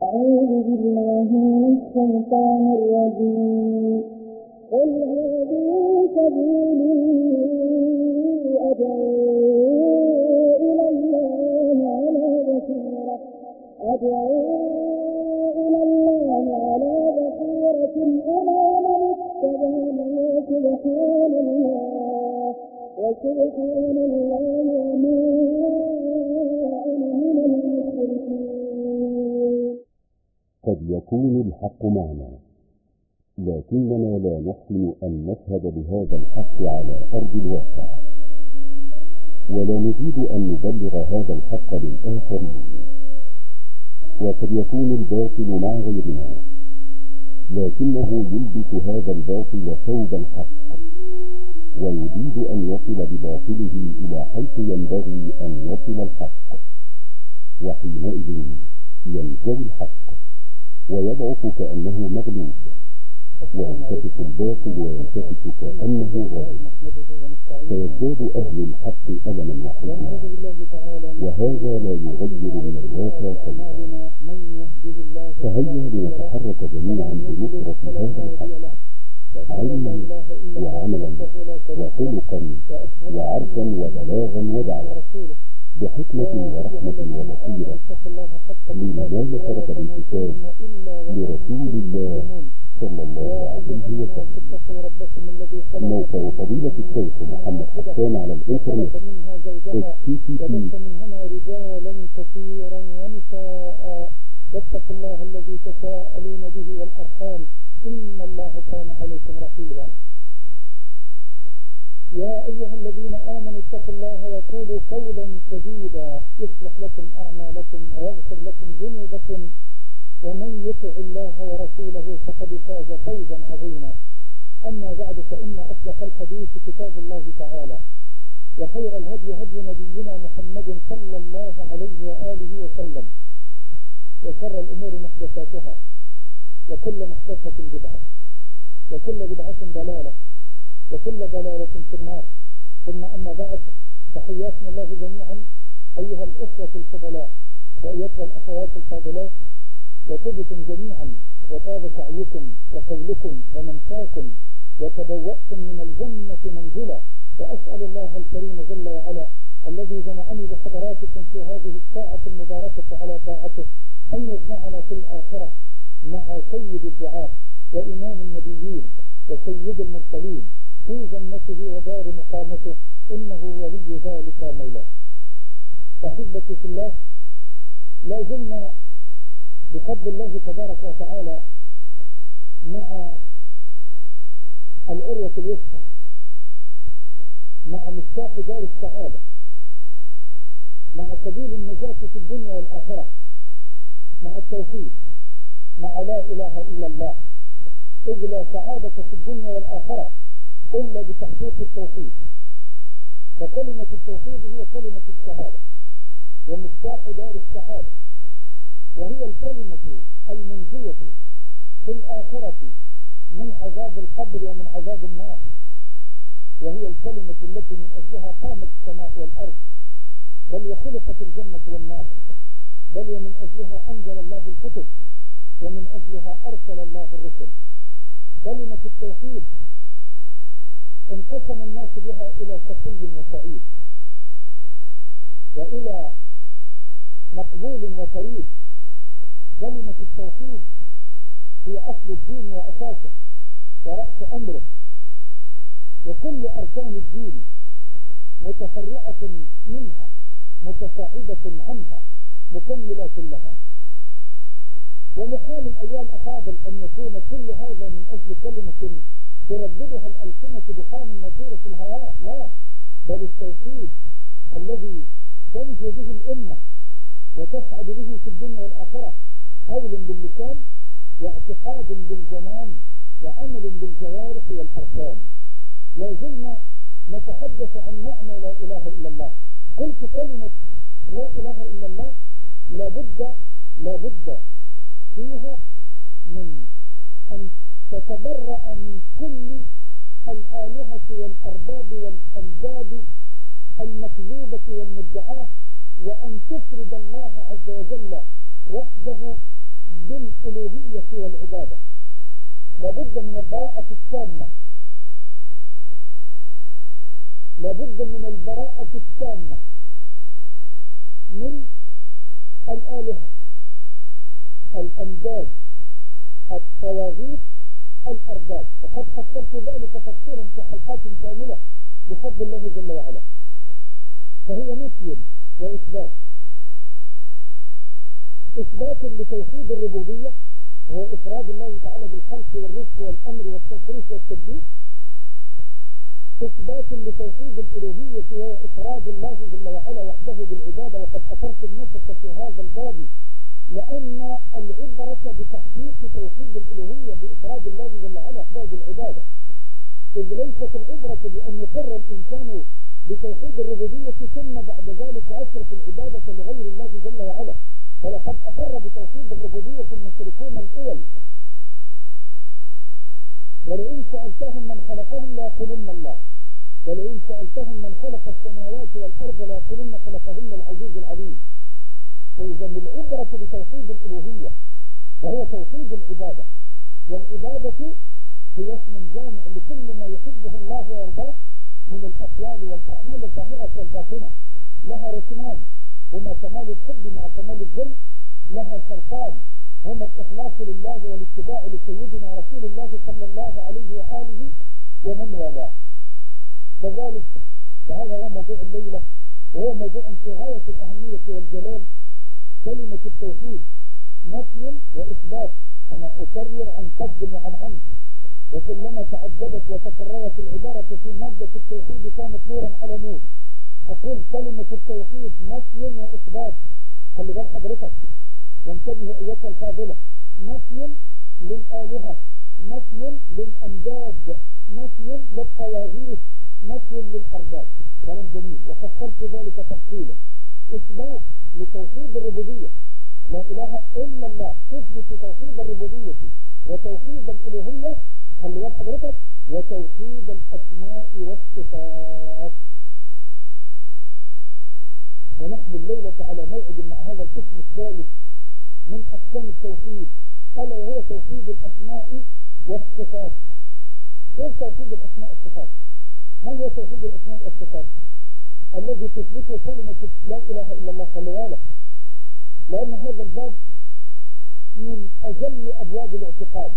أعوذ بالله من الشيطان الرجيم. قل هذه سبيلي أدعو إلى الله على بصيرة أنا ومن اتبعني وسبحان الله وما أنا من المشركين. قد يكون الحق معنا، لكننا لا نحسن أن نشهد بهذا الحق على أرض الواقع، ولا نريد أن نبلغ هذا الحق للآخرين. وقد يكون الباطل مع غيرنا، لكنه يلبس هذا الباطل ثوب الحق، ويريد أن يصل بباطله إلى حيث ينبغي أن يصل الحق، وحينئذ ينزوي الحق ويضعف كأنه مغلوب، وينتفخ الباطل وينتفخ كأنه غالب، فيزداد أهل الحق ألما وحزنا، وهذا لا يغير من الواقع شيئا. فهيا لنتحرك جميعا بنصرة هذا الحق، علما وعملا وخلقا وعرفا وبلاغا ودعوة، بحكمة ورحمة وبصيرة، لننال شرف الانتساب لرسول الله صلى الله عليه وسلم. موقع فضيلة الشيخ محمد حسان على الانترنت واتقوا الله الذي تساءلون به والأرحام إن الله كان عليكم رقيبا. يا أيها الذين آمنوا اتقوا الله وقولوا قولا سديدا يصلح لكم أعمالكم ويغفر لكم ذنوبكم ومن يطع الله ورسوله فقد فاز فوزا عظيما. أما بعد، فإن أصدق الحديث كتاب الله تعالى، وخير الهدي هدي نبينا محمد صلى الله عليه وآله وسلم، وشر الأمور محدثاتها، وكل محدثة بدعة، وكل بدعة ضلالة، وكل ضلالة في النار. ثم أما بعد، تحياتنا الله جميعا أيها الأخوة الفضلاء وأيها الأخوات الفاضلات، وطبتم جميعا وطاب سعيكم وقولكم ومنساكم وتبوأتم من الجنة منزلا. وأسأل الله الكريم جل وعلا الذي جمعني بحضراتكم في هذه الساعة المباركة على طاعته أن يجمعنا في الآخرة مع سيد الدعاء وإمام النبيين وسيد المرسلين في جنته ودار مقامته، إنه ولي ذلك مولاه. أحبتي في الله، لا زلنا بفضل الله تبارك وتعالى مع العروة الوثقى، مع مفتاح دار السعادة، مع سبيل النجاة في الدنيا والآخرة، مع التوحيد، مع لا إله إلا الله. إذ لا سعادة في الدنيا والآخرة إلا بتحقيق التوحيد، فكلمة التوحيد هي كلمة الشهادة ومفتاح دار السعادة، وهي الكلمة المنجية في الآخرة من عذاب القبر ومن عذاب النار، وهي الكلمة التي من أجلها قامت السماء والأرض، بل وخلقت الجنة والنار، بل ومن أجلها أنزل الله الكتب، ومن أجلها أرسل الله الرسل. كلمة التوحيد انقسم الناس بها إلى شقي وسعيد، وإلى مقبول وطريد. كلمة التوحيد هي أصل الدين وأساسه ورأس أمره، وكل أركان الدين متفرعة منها متساعدة عنها مكملة لها. ومحال الأيام أفاضل أن يكون كل هذا من أجل كلمة ترددها الألسنة بحال نطير في الهواء، لا، بل التوحيد الذي تنجو به الأمة وتسعد به في الدنيا والآخرة، قول باللسان واعتقاد بالجنان وعمل بالجوارح والأركان. لا زلنا نتحدث عن معنى لا إله إلا الله. قلت كلمة لا إله إلا الله لابد فيها من أن تتبرأ من كل الآلهة والأرباب والأنداد المكذوبة والمدعاة، وأن تفرد الله عز وجل وحده الألوهية والعبادة لابد من البراءة التامة، لابد من البراءة التامة من الآلهة، الأنداد، الطواغيت، الأرباب. وقد فصلت ذلك تفصيلا في حلقات كاملة بفضل الله جل وعلا. فهي نفي وإثبات. إثبات لتوحيد الربوبية وهو إفراد الله تعالى بالخلق والرزق والأمر والتصريف والتدبير. إثبات لتوحيد الألوهية وهو إفراد الله جل وعلا وحده بالعبادة. وقد أثرت النفس في هذا الباب لأن العبرة بتحقيق توحيد الألوهية بإفراد الله جل وعلا وحده بالعبادة، إذ ليست العبرة بأن يقر الإنسان بتوحيد الربوبية ثم بعد ذلك يصرف العبادة لغير الله جل وعلا. فلقد أقر بتوحيد الربوبية المشركون الأول، ولئن سألتهم من خلقهم ليقولن الله، ولئن سألتهم من خلق السماوات والأرض ليقولن خلقهن العزيز العليم. فإذا العبرة بتوحيد الألوهية وهو توحيد العبادة، والعبادة هي اسم جامع لكل ما يحبه الله ويرضاه من الأقوال والأعمال الظاهرة والباطنة. لها ركنان هما كمال الحب مع كمال الذل، لها شرطان هما الإخلاص لله والاتباع لسيدنا رسول الله صلى الله عليه وآله ومن والاه. كذلك فهذا هو موضوع الليلة، وهو موضوع في غاية الأهمية والجلال. كلمة التوحيد نفي وإثبات، أنا أكرر عن قصد وعن عمد، وكلما تعددت وتكررت العبارة في مادة التوحيد كانت نورا على نور. أقول كلمة التوحيد نفي وإثبات، خلي بال حضرتك وانتبه أيتها الفاضلة. نفي للآلهة، نفي للأنداد، نفي للطواغيت، نفي للأرباب. كلام جميل وفصلت ذلك تفصيلا. إثبات لتوحيد الربوبية، لا إله إلا الله، تثبت توحيد الربوبية وتوحيد الألوهية، خلي بال حضرتك، وتوحيد الأسماء والصفات. ونحن الليلة على موعد مع هذا القسم الثالث من أقسام التوحيد، ألا وهو توحيد الأسماء والصفات. إيه توحيد الأسماء والصفات؟ ما هو توحيد الأسماء والصفات؟ الذي تثبته كلمة لا إله إلا الله. خلي بالك، لأن هذا الباب من أجل أبواب الاعتقاد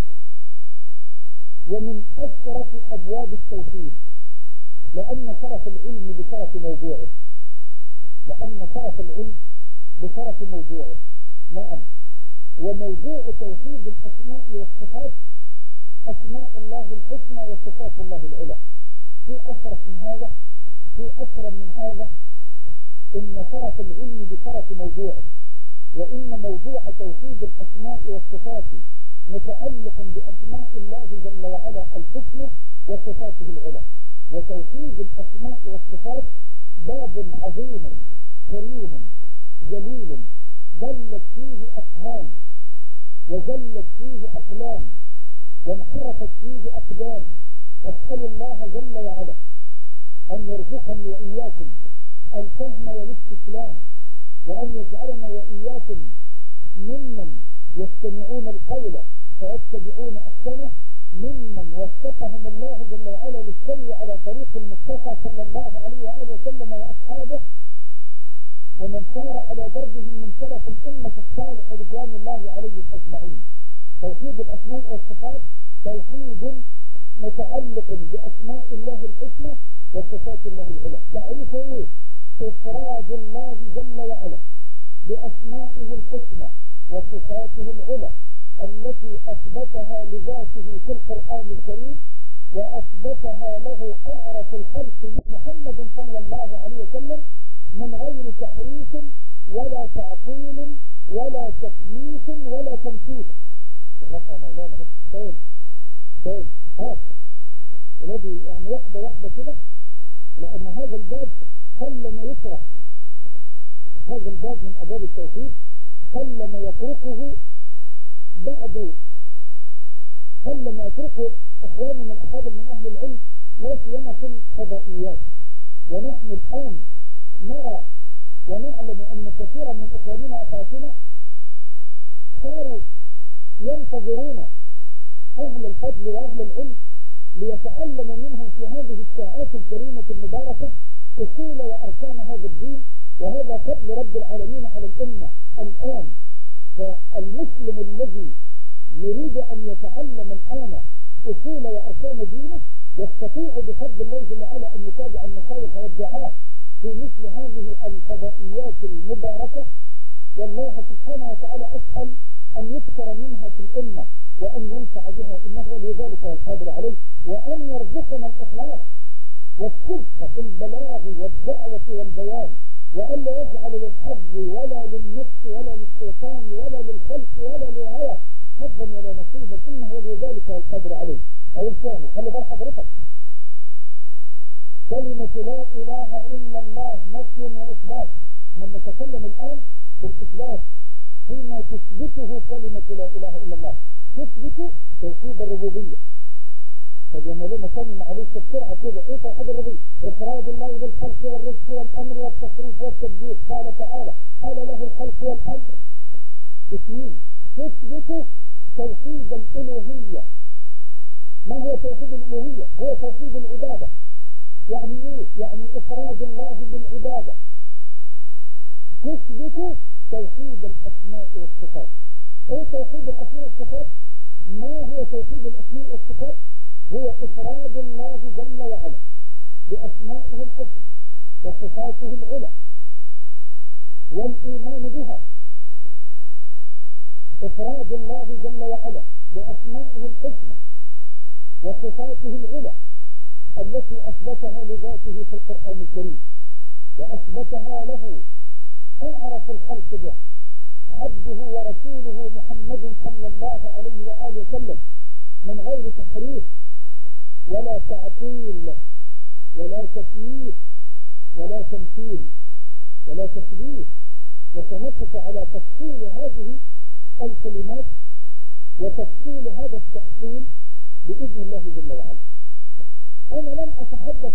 ومن أشرف أبواب التوحيد، لأن شرف العلم بشرف موضوعه، لأن شرف العلم بشرف موضوعه. نعم، وموضوع توحيد الأسماء والصفات أسماء الله الحسنى وصفات الله العلى. في أشرف من هذا، في أكرم من هذا. إن شرف العلم بشرف موضوعه، وإن موضوع توحيد الأسماء والصفات متعلق بأسماء الله جل وعلا الحسنى وصفاته العلى. وتوحيد الأسماء والصفات باب عظيم كريم جليل، ضلت فيه أفهام وزلت فيه أقلام وانحرفت فيه أقدام. أسأل الله جل وعلا أن يرزقني وإياكم الفهم والاستسلام، وأن يجعلنا وإياكم ممن يستمعون القول فيتبعون أحسنه، ممن وفقهم الله جل وعلا للسير على طريق المصطفى صلى الله عليه وآله وسلم وأصحابه، ومن سار على دربهم من سلف الأمة الصالح رضوان الله عليهم أجمعين. توحيد الأسماء والصفات توحيد متعلق بأسماء الله الحسنى وصفات الله العلى. تعريفه إيه؟ إفراد الله جل وعلا بأسمائه الحسنى وصفاته العلى التي أثبتها لذاته في القرآن الكريم، وأثبتها له أعرف الخلق محمد صلى الله عليه وسلم من غير تحريف ولا تعطيل ولا تكييف ولا تمثيل. الرفع مولانا بس طيب الذي يعني واحدة كده، لأن هذا الباب قلما يشرح، هذا الباب من أبواب التوحيد قلما يتركه إخواننا الأفاضل من أهل العلم، لا سيما في الفضائيات. ونحن الآن نرى ونعلم أن كثيرا من إخواننا وأخواتنا صاروا ينتظرون أهل الفضل وأهل العلم ليتعلم منهم في هذه الساعات الكريمة المباركة أصول وأركان هذا الدين، وهذا فضل رب العالمين على الأمة الآن. فالمسلم الذي يريد أن يتعلم الآن أصول وأركان دينه يستطيع بفضل الله جل وعلا أن يتابع المشايخ والدعاة في مثل هذه الفضائيات المباركة. والله سبحانه وتعالى أسأل أن يكثر منها في الأمة وأن ينفع بها، إنه ولي ذلك والقادر عليه، وأن يرزقنا الإخلاص والصدق في البلاغ والدعوة والبيان، وأن لا يجعل للحظ ولا للنفس ولا للشيطان ولا للخلق ولا للهوى حظا ولا نصيبا، إنه ولي ذلك والقادر عليه. أو الثاني خلي بال حضرتك، كلمة لا إله إلا الله نفي وإثبات. من نتكلم الآن في الإثبات فيما تثبته كلمة لا إله إلا الله، تثبت توحيد الربوبية. فجمالنا ثاني معلش بسرعة كده، إيه توحيد الربوبية؟ إفراد الله بالخلق والرزق والأمر والتصريف والتدبير. قال تعالى: قال له الخلق والأمر. اثنين، تثبت توحيد الألوهية. ما هو توحيد الألوهية؟ هو توحيد العبادة. يعني إيه؟ يعني إفراد الله بالعبادة. تثبت توحيد الأسماء والصفات. إيه توحيد الأسماء والصفات؟ ما هو توحيد الأسماء والصفات؟ هو إفراد الله جل وعلا بأسمائه الحسنى وصفاته العلى والإيمان بها. إفراد الله جل وعلا بأسمائه الحسنى وصفاته العلى التي أثبتها لذاته في القرآن الكريم، وأثبتها له أعرف الخلق به عبده ورسوله محمد صلى الله عليه وآله وسلم، من غير تحريف ولا تعطيل ولا تكييف ولا تمثيل ولا تشبيه. وسنقف على تفصيل هذه الكلمات وتفصيل هذا التأصيل بإذن الله جل وعلا. أنا لم أتحدث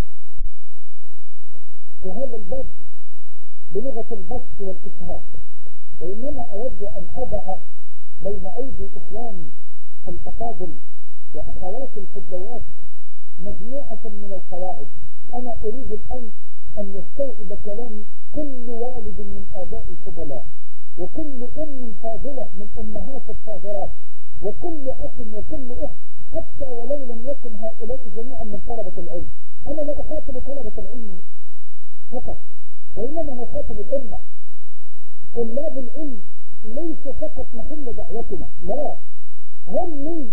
في هذا الباب بلغة البسط والإسهاب، وإنما أود أن أضع بين أيدي إخواني الأفاضل وأخوات الفضيات مجموعة من القواعد. أنا أريد الآن أن يستوعب كلامي كل والد من آباء الفضلاء، وكل أم فاضلة من أمهات الطاهرات، وكل أخ وكل أخت، حتى ولو لم يكن هؤلاء جميعا من طلبة العلم. أنا لا أخاطب طلبة العلم فقط، وإنما نخاطب الأمة. طلاب العلم ليس فقط محل دعوتنا، لا، هم من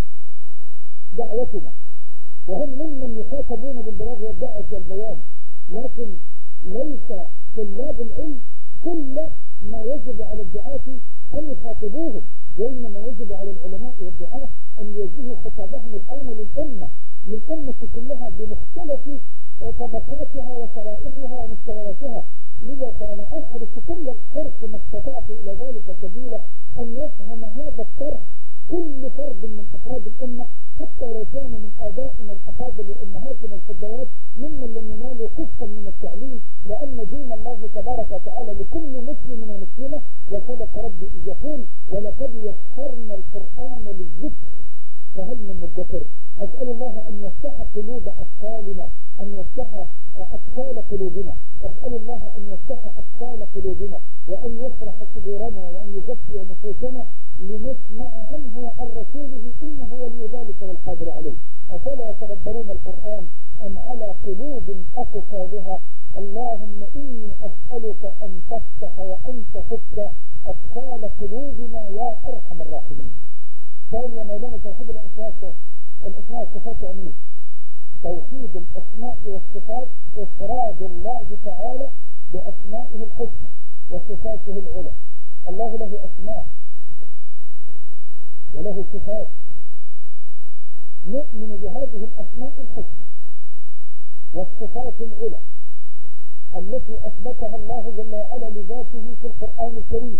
دعوتنا، وهم ممن يخاطبون بالبلاغ والدعوة والبيان. لكن ليس طلاب العلم كل ما يجب على الدعاة أن يخاطبوهم، وإنما يجب على العلماء والدعاة أن يوجهوا خطابهم الآن للأمة كلها بمختلف طبقاتها وشرائحها ومستوياتها. لذا كان أحرص كل الحرص ما استطعت إلى ذلك سبيلا أن يفهم هذا الطرح كل فرد من أفراد الأمة، حتى لو كان من آبائنا الأفاضل وأمهاتنا الفضلات ممن لم ينالوا قسطا من التعليم، لأن دين الله تبارك وتعالى لكل مسلم ومسلمة. وصدق ربي إذ يقول: ولقد يسرنا القرآن للذكر فهل من مدكر. أسأل الله أن يفتح قلوب أطفالنا، أن يفتح أطفال قلوبنا، أسأل الله أن يفتح أطفال قلوبنا، وأن يشرح صدورنا، وأن يزكي نفوسنا لنسمع عنه وعن رسوله، إنه ولي ذلك والقادر عليه. أفلا يتدبرون القرآن أم على قلوب أقفالها؟ اللهم إني أسألك أن تفتح وأن تفك أطفال قلوبنا يا أرحم الراحمين. ثانيا مولانا توحيد الأسماء والصفات. يعني توحيد الأسماء والصفات إفراد الله تعالى بأسمائه الحسنى وصفاته العلى. الله له أسماء وله صفات، نؤمن بهذه الأسماء الحسنى والصفات العلى التي أثبتها الله جل وعلا لذاته في القرآن الكريم،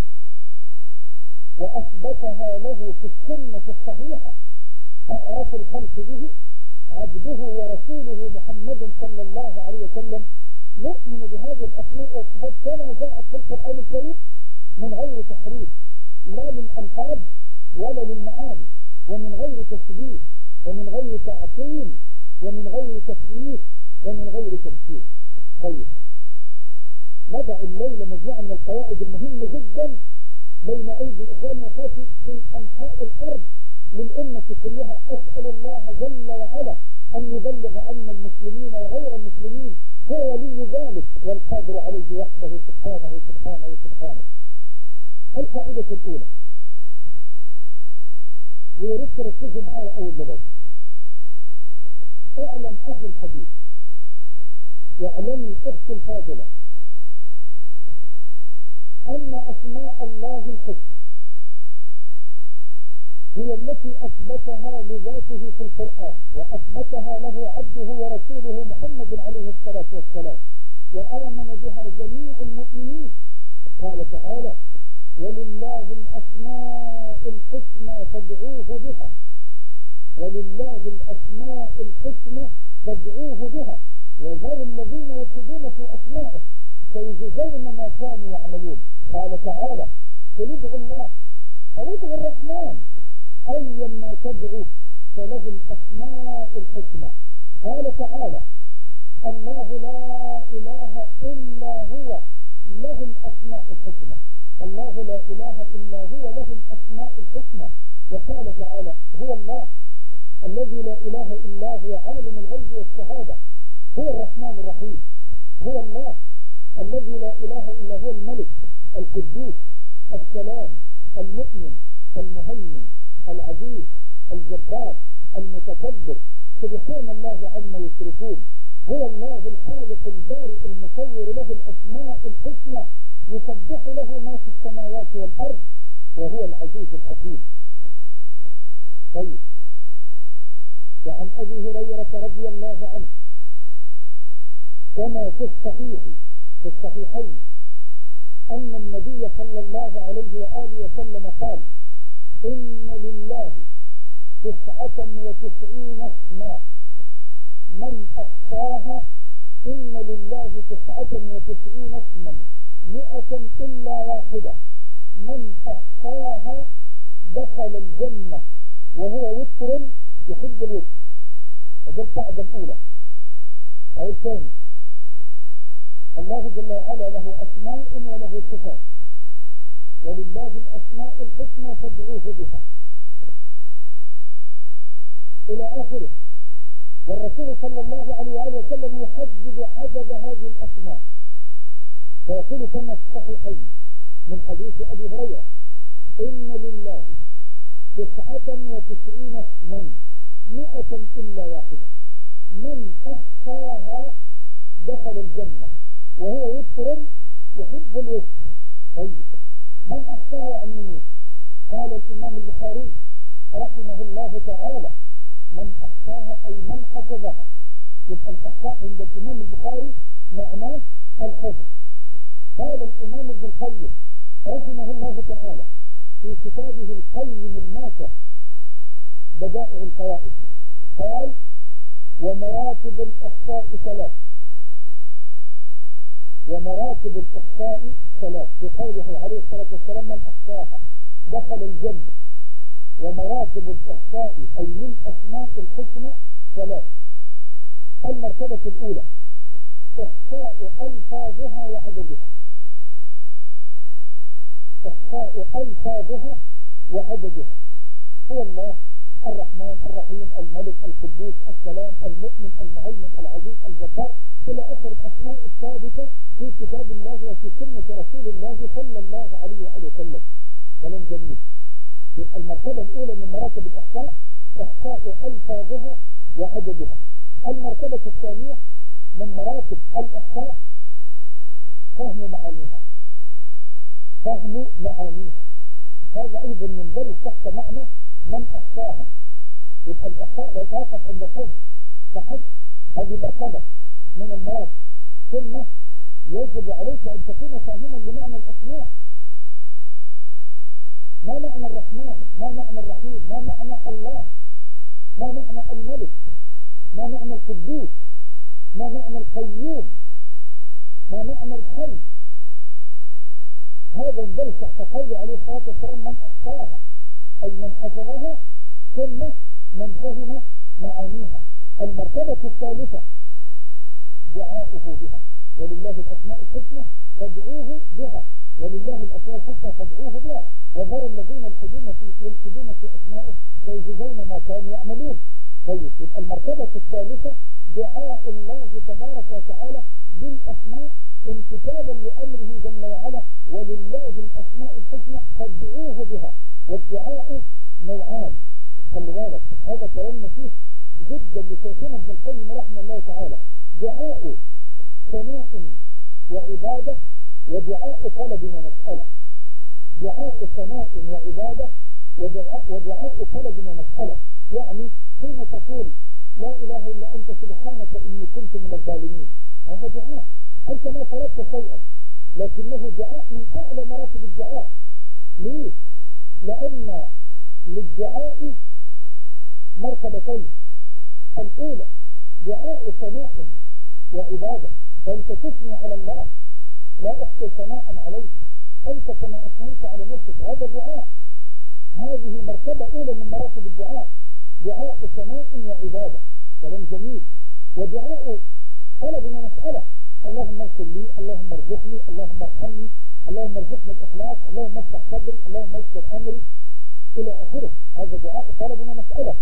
وأثبتها له في السنة الصحيحة أعرف الخلق به عبده ورسوله محمد صلى الله عليه وسلم. نؤمن بهذه الأسماء والصفات كما جاءت في القرآن الكريم من غير تحريف، لا من ألفاظ ولا للمعاني، ومن غير تشبيه، ومن غير تعطيل، ومن غير تكييف، ومن غير تمثيل. طيب، نضع الليلة مجموعة من القواعد المهمة جدا بين أيدي إخواننا في أنحاء الأرض للأمة كلها. أسأل الله جل وعلا أن يبلغ عنا المسلمين وغير المسلمين، هو ولي ذلك والقادر عليه وحده سبحانه سبحانه سبحانه. القاعدة الأولى، ويريد تركزوا معايا أول بلد. اعلم أهل الحديث واعلمي أختي الفاضلة أن أسماء الله الحسنى هي التي أثبتها لذاته في القرآن، وأثبتها له عبده ورسوله محمد عليه الصلاة والسلام، وآمن بها جميع المؤمنين. قال تعالى: ولله الأسماء الحسنى فادعوه بها، ولله الأسماء الحسنى فادعوه بها، وذروا الذين يلحدون في أسمائه سيجزون ما كانوا يعملون. قال تعالى: قل ادعوا الله أو ادعوا الرحمن أيا ما تدعو فله الأسماء الحسنى. قال تعالى: الله لا إله إلا هو له الأسماء الحسنى. الله لا إله إلا هو له الأسماء الحسنى. وقال تعالى: هو الله الذي لا إله إلا هو عالم الغيب والشهادة هو الرحمن الرحيم. هو الله الذي لا إله إلا هو الملك القدوس السلام المؤمن المهيمن العزيز الجبار المتكبر سبحان الله عما يشركون. هو الله الخالق البارئ المصور له الأسماء الحسنى يسبح له ما في السماوات والأرض وهو العزيز الحكيم. طيب، وعن أبي هريرة رضي الله عنه كما في الصحيحين أن النبي صلى الله عليه وآله وسلم قال: إن لله 99 اسما من أحصاها، إن لله 99 اسما 100 إلا واحدة من أحصاها دخل الجنة وهو وتر يحب الوتر. هذه القاعدة الأولى. أو الثاني، الله جل وعلا له أسماء وله صفات، ولله الأسماء الحسنى فادعوه بها إلى آخره. والرسول صلى الله عليه وآله وسلم يحدد عدد هذه الأسماء، فيقول كما في الصحيحين من حديث أبي هريرة: إن لله 99 اسما 100 إلا واحدة من أحصاها دخل الجنة وهو وتر يحب الوتر. طيب، من أحصاها عن مين؟ قال الإمام البخاري رحمه الله تعالى: من أحصاها أي من حفظها. يبقى الإحصاء عند الإمام البخاري معناه الحفظ. قال الإمام ابن القيم رحمه الله تعالى في كتابه القيم الماتع بدائع الفوائد قال: ومراتب الإحصاء 3. ومراتب الإحصاء 3 في قوله عليه الصلاة والسلام: من أحصاها دخل الجنة. ومراتب الإحصاء أي من أسماء الحسنى 3. المرتبة الأولى إحصاء ألفاظها وعددها. إحصاء ألفاظها وعددها. هو الله الرحمن الرحيم الملك القدوس السلام المؤمن المهيمن العزيز الجبار إلى آخر الأسماء الثابتة في كتاب الله وفي سنة رسول الله صلى الله عليه وآله وسلم. كلام جميل. يبقى المرتبة الأولى من مراتب الإحصاء إحصاء ألفاظها وعددها. المرتبة الثانية من مراتب الإحصاء فهم معانيها. فهم معانيها هذا أيضا يندرج تحت معنى من أحصاها. يبقى الإحصاء لا يتوقف عند الحفظ فحسب، هذه مرتبة من المراتب. ثم يجب عليك أن تكون فاهما لمعنى الأسماء. ما معنى الرحمن؟ ما معنى الرحيم؟ ما معنى الله؟ ما معنى الملك؟ ما معنى القدوس؟ ما معنى القيوم؟ ما معنى الحي؟ هذا يندرج تحت قوله عليه الصلاة والسلام: من أحصاها أي من حفظها ثم من فهم معانيها. المرتبة الثالثة دعاؤه بها، ولله الأسماء الحسنى فادعوه بها، ولله الأسماء الحسنى فادعوه بها، وذروا الذين يلحدون في أسمائه سيجزون ما كانوا يعملون. طيب، المرتبة الثالثة دعاء الله تبارك وتعالى بالأسماء امتثالا لأمره جل وعلا، ولله الأسماء الحسنى فادعوه بها. والدعاء نوعان، خلي بالك هذا كلام نفيس جدا لشيخنا ابن القيم رحمه الله تعالى. دعاء ثناء وعبادة، ودعاء طلب ومسألة. دعاء ثناء وعبادة ودعاء طلب ومسألة. يعني حين تقول لا إله إلا أنت سبحانك إني كنت من الظالمين، هذا دعاء، أنت ما طلبت شيئا لكنه دعاء من أعلى مراتب الدعاء. ليه؟ لأن للدعاء مرتبتين. الأولى دعاء ثناء وعبادة، فأنت تثني على الله، لا أحصي ثناء عليك، أنت كما أثنيت على نفسك، هذا دعاء. هذه مرتبة أولى من مراتب الدعاء، دعاء ثناء وعبادة، كلام جميل. ودعاء طلب ومسألة، اللهم اغفر لي، اللهم ارزقني، اللهم ارحمني، اللهم ارزقني الإخلاص، اللهم افتح صدري، اللهم يسر أمري، إلى آخره. هذا دعاء طلب ومسألة.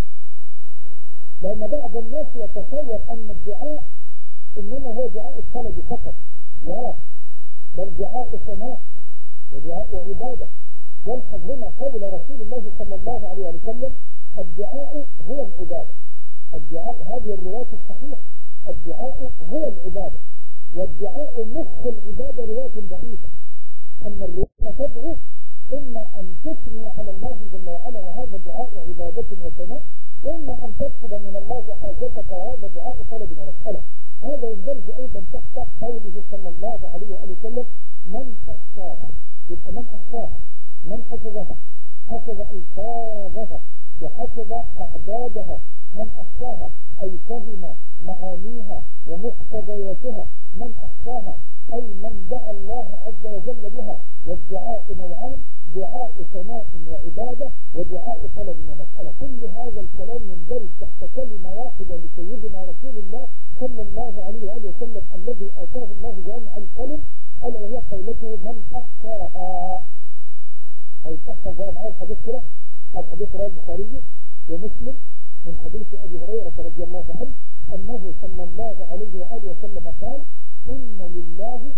لأن بعض الناس يتصور أن الدعاء إنما هو دعاء الطلب فقط، لا، بل دعاء ثناء ودعاء عبادة. والحظ هنا قول رسول الله صلى الله عليه وسلم الدعاء هو العبادة. الدعاء، هذه الرواية الصحيحة، الدعاء هو العبادة، والدعاء نصف العبادة رواية ضعيفة. أما الرواية تدعو إما أن تثني على الله جل وعلا وهذا دعاء عبادة وثناء، وإما أن تطلب من الله حاجتك وهذا دعاء طلب ومسألة. هذا يندرج أيضا تحت قوله صلى الله عليه وسلم من أحصاها. يبقى من أحصاها، من حفظها، حفظ ألفاظها وحفظ أعدادها. من أحصاها أي فهم معانيها ومقتضياتها. من أحصاها أي من دعا الله عز وجل بها. والدعاء نوعان، دعاء ثناء وعبادة ودعاء طلب ومسألة. كل هذا الكلام يندرج تحت كلمة واحدة لسيدنا رسول الله صلى الله عليه وآله وسلم الذي آتاه الله جامع الكلم، ألا وهي قولته من أحصاها. أي تحصى زي معاه الحديث كده، الحديث رواه البخاري ومسلم من حديث أبي هريرة رضي الله عنه أنه صلى الله عليه وآله وسلم قال إن لله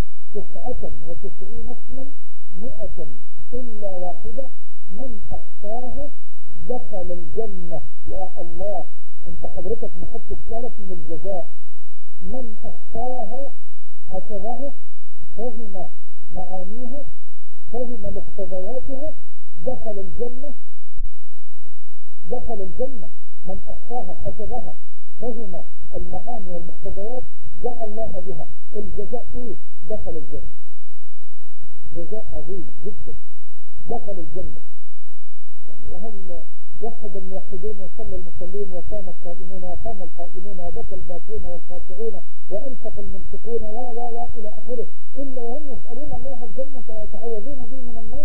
99 اسما 100 إلا واحدة من أحصاها دخل الجنة. يا الله، أنت حضرتك محطة لك من الجزاء. من أحصاها حفظها فهم معانيها فهم مقتضياتها دخل الجنة. دخل الجنة من أحصاها حفظها فهم المعاني والمقتضيات دعا الله بها. الجزاء إيه؟ دخل الجنة. جزاء عظيم جدا، دخل الجنة. وهل وحد الموحدين وصلى المصلين وقام الصائمون وقام القائمون وبكى الباكون والخاشعون وأنفق المنفقون لا إلى آخره، إلا وهم يسألون الله الجنة ويتعوذون به من النار.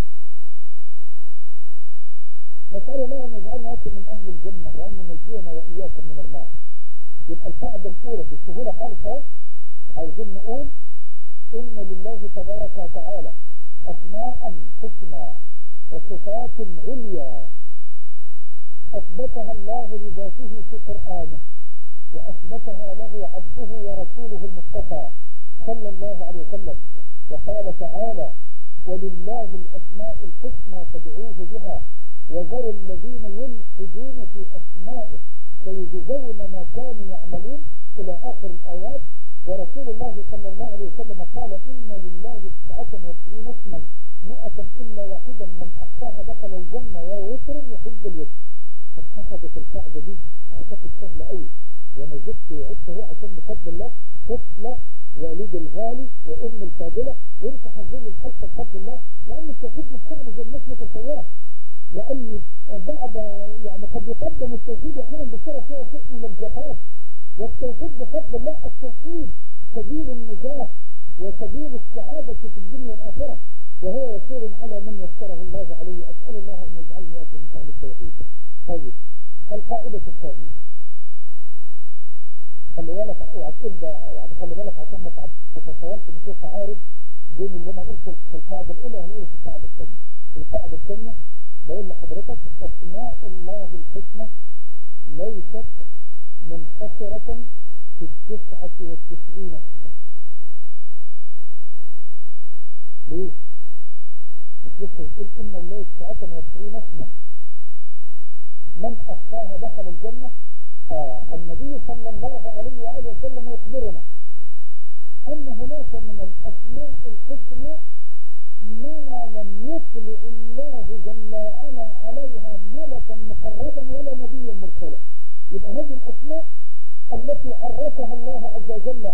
نسأل الله أن يجعلنا من أهل الجنة وأن ينجينا وإياكم من النار. يبقى القاعدة الأولى بسهولة خالصة عايزين نقول إن لله تبارك وتعالى أسماء حسنى وصفات عليا أثبتها الله لذاته في قرآنه، وأثبتها له عبده ورسوله المصطفى صلى الله عليه وسلم. وقال تعالى ولله الأسماء الحسنى فادعوه بها وذروا الذين يلحدون في أسمائه سيجزون ما كانوا يعملون إلى آخر الآيات. ورسول الله صلى الله عليه وسلم قال إن لله 99 اسما 100 إلا واحدا من أحصاها دخل الجنة ووتر يحب الوتر. فاتحفظت القاعدة دي أعتقد سهلة قوي، وأنا زدت وعدته عشان بفضل الله طفلة والد الغالي وأم الفاضلة وانت حافظين الحلقة بفضل الله، لأن التوحيد مش صعب زي الناس متصورة. لأن بعد يعني قد يقدم التوحيد أحيانا بصورة فيها شيء من الجفاف، والتوحيد بفضل الله التوحيد سبيل النجاة وسبيل السعادة في الدنيا والآخرة. وهو يسير على من يسره الله عليه. أسأل الله أن يجعلني وإياكم من أهل التوحيد. طيب، القاعدة الثانية، خلي بالك اوعى تقول ده، يعني خلي بالك عشان ما تتصورش ان في تعارض بين اللي انا قلته في القاعده الاولى وهي في القاعده الثانيه. القاعده الثانيه بقول لحضرتك اسماء الله الحسنى ليست منحصره في 99 اسما. ليه؟ مش لسه بتقول ان الله 99 اسما من احصاها دخل الجنه؟ النبي صلى الله عليه وآله وسلم يخبرنا أن هناك من الأسماء الحسنى ما لم يطلع الله جل وعلا عليها ملكا مقربا ولا نبيا مرسلا. يبقى هذه الأسماء التي عرفها الله عز وجل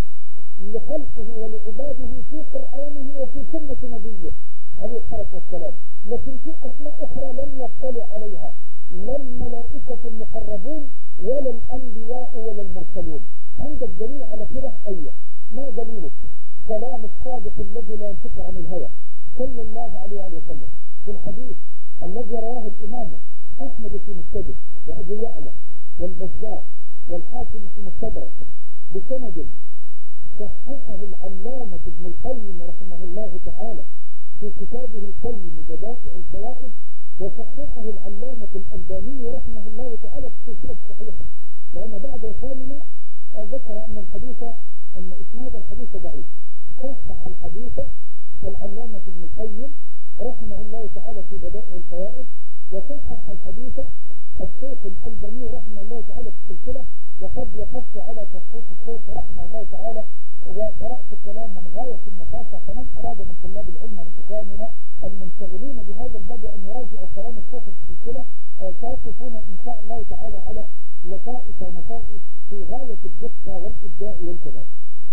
لخلقه ولعباده في قرآنه وفي سنة نبيه عليه الصلاة والسلام. لكن في أسماء أخرى لم يطلع عليها لا الملائكة المقربون ولا الأنبياء ولا المرسلون. عندك دليل على كده؟ أيوه. ما دليلك؟ كلام الصادق الذي لا ينطق عن الهوى صلى الله عليه وسلم في الحديث الذي رواه الإمام أحمد في مسنده وأبو يعلى والبزار والحاكم في مستدرك بسند صححه العلامة ابن القيم رحمه الله تعالى في كتابه القيم بدائع الفوائد، وصححه العلامة الألباني رحمه الله تعالى في سلسلة صحيحة. لأن بعد إخواننا ذكر أن إسناد الحديث ضعيف. صحح الحديث العلامة ابن القيم رحمه الله تعالى في بدائع الفوائد، وصحح الحديث الشيخ الألباني رحمه الله تعالى في السلسلة. وقد يحث على تصحيح الشيخ رحمه الله تعالى، وقرأت كلام من غاية النفاسة. فمن أراد من طلاب العلم من إخواننا المنشغلين بهذا الباب أن يراجعوا كلام الشيخ في السلسلة، سيقفون إن شاء الله تعالى على لطائف ونفائس في غاية الدقة والإبداع والكمال.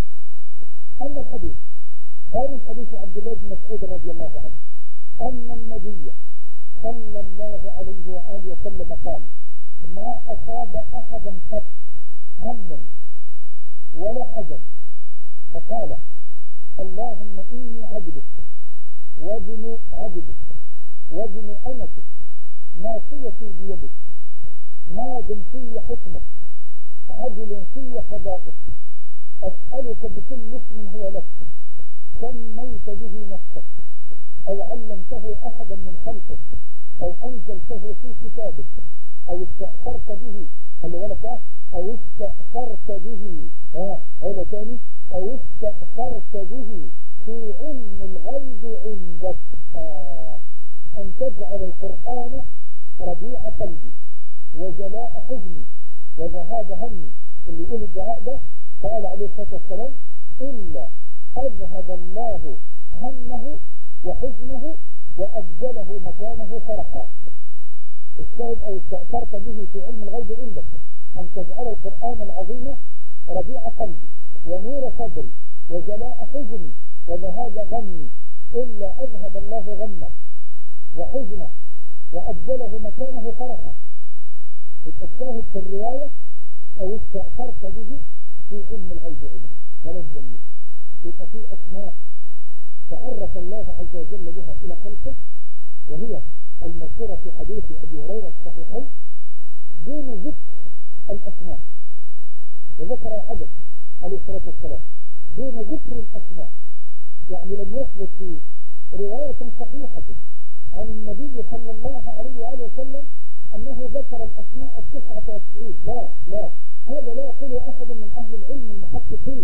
أما الحديث كان الحديث عبد الله بن مسعود رضي الله عنه أن النبي صلى الله عليه وآله وسلم قال: ما أصاب أحدا قط هم ولا حزن فقال: اللهم إني عبدك وابن عبدك وابن أمتك ناصيتي بيدك ماض في حكمك عدل في قضائك أسألك بكل اسم هو لك سميت به نفسك أو علمته أحدا من خلقك أو أنزلته في كتابك أو استأثرت به، خلي بالك، أو استأثرت به، هذا تاني، أو استأثرت به في علم الغيب عندك أن تجعل القرآن ربيع قلبي وجلاء حزني وذهاب همي. اللي يقول الدعاء ده قال عليه الصلاة والسلام: إلا أذهب الله همه وحزنه وأبدله مكانه فرحا. الشاهد: أو استأثرت به في علم الغيب عندك أن تجعل القرآن العظيم ربيع قلبي ونور صدري وجلاء حزني وذهاب غمي، إلا أذهب الله غمه وحزنه وأبدله مكانه فرحا. الشاهد في الرواية: أو استأثرت به في علم الغيب عندك. ثلاث جميل. يبقى في أسماء تعرف الله عز وجل بها إلى خلقه، وهي المذكورة في حديث أبي هريرة الصحيحين دون ذكر الأسماء، وذكر العدد عليه الصلاة والسلام دون ذكر الأسماء. يعني لم يثبت في رواية صحيحة عن النبي صلى الله عليه وآله وسلم أنه ذكر الأسماء 99. لا، هذا لا يقوله أحد من أهل العلم المحققين،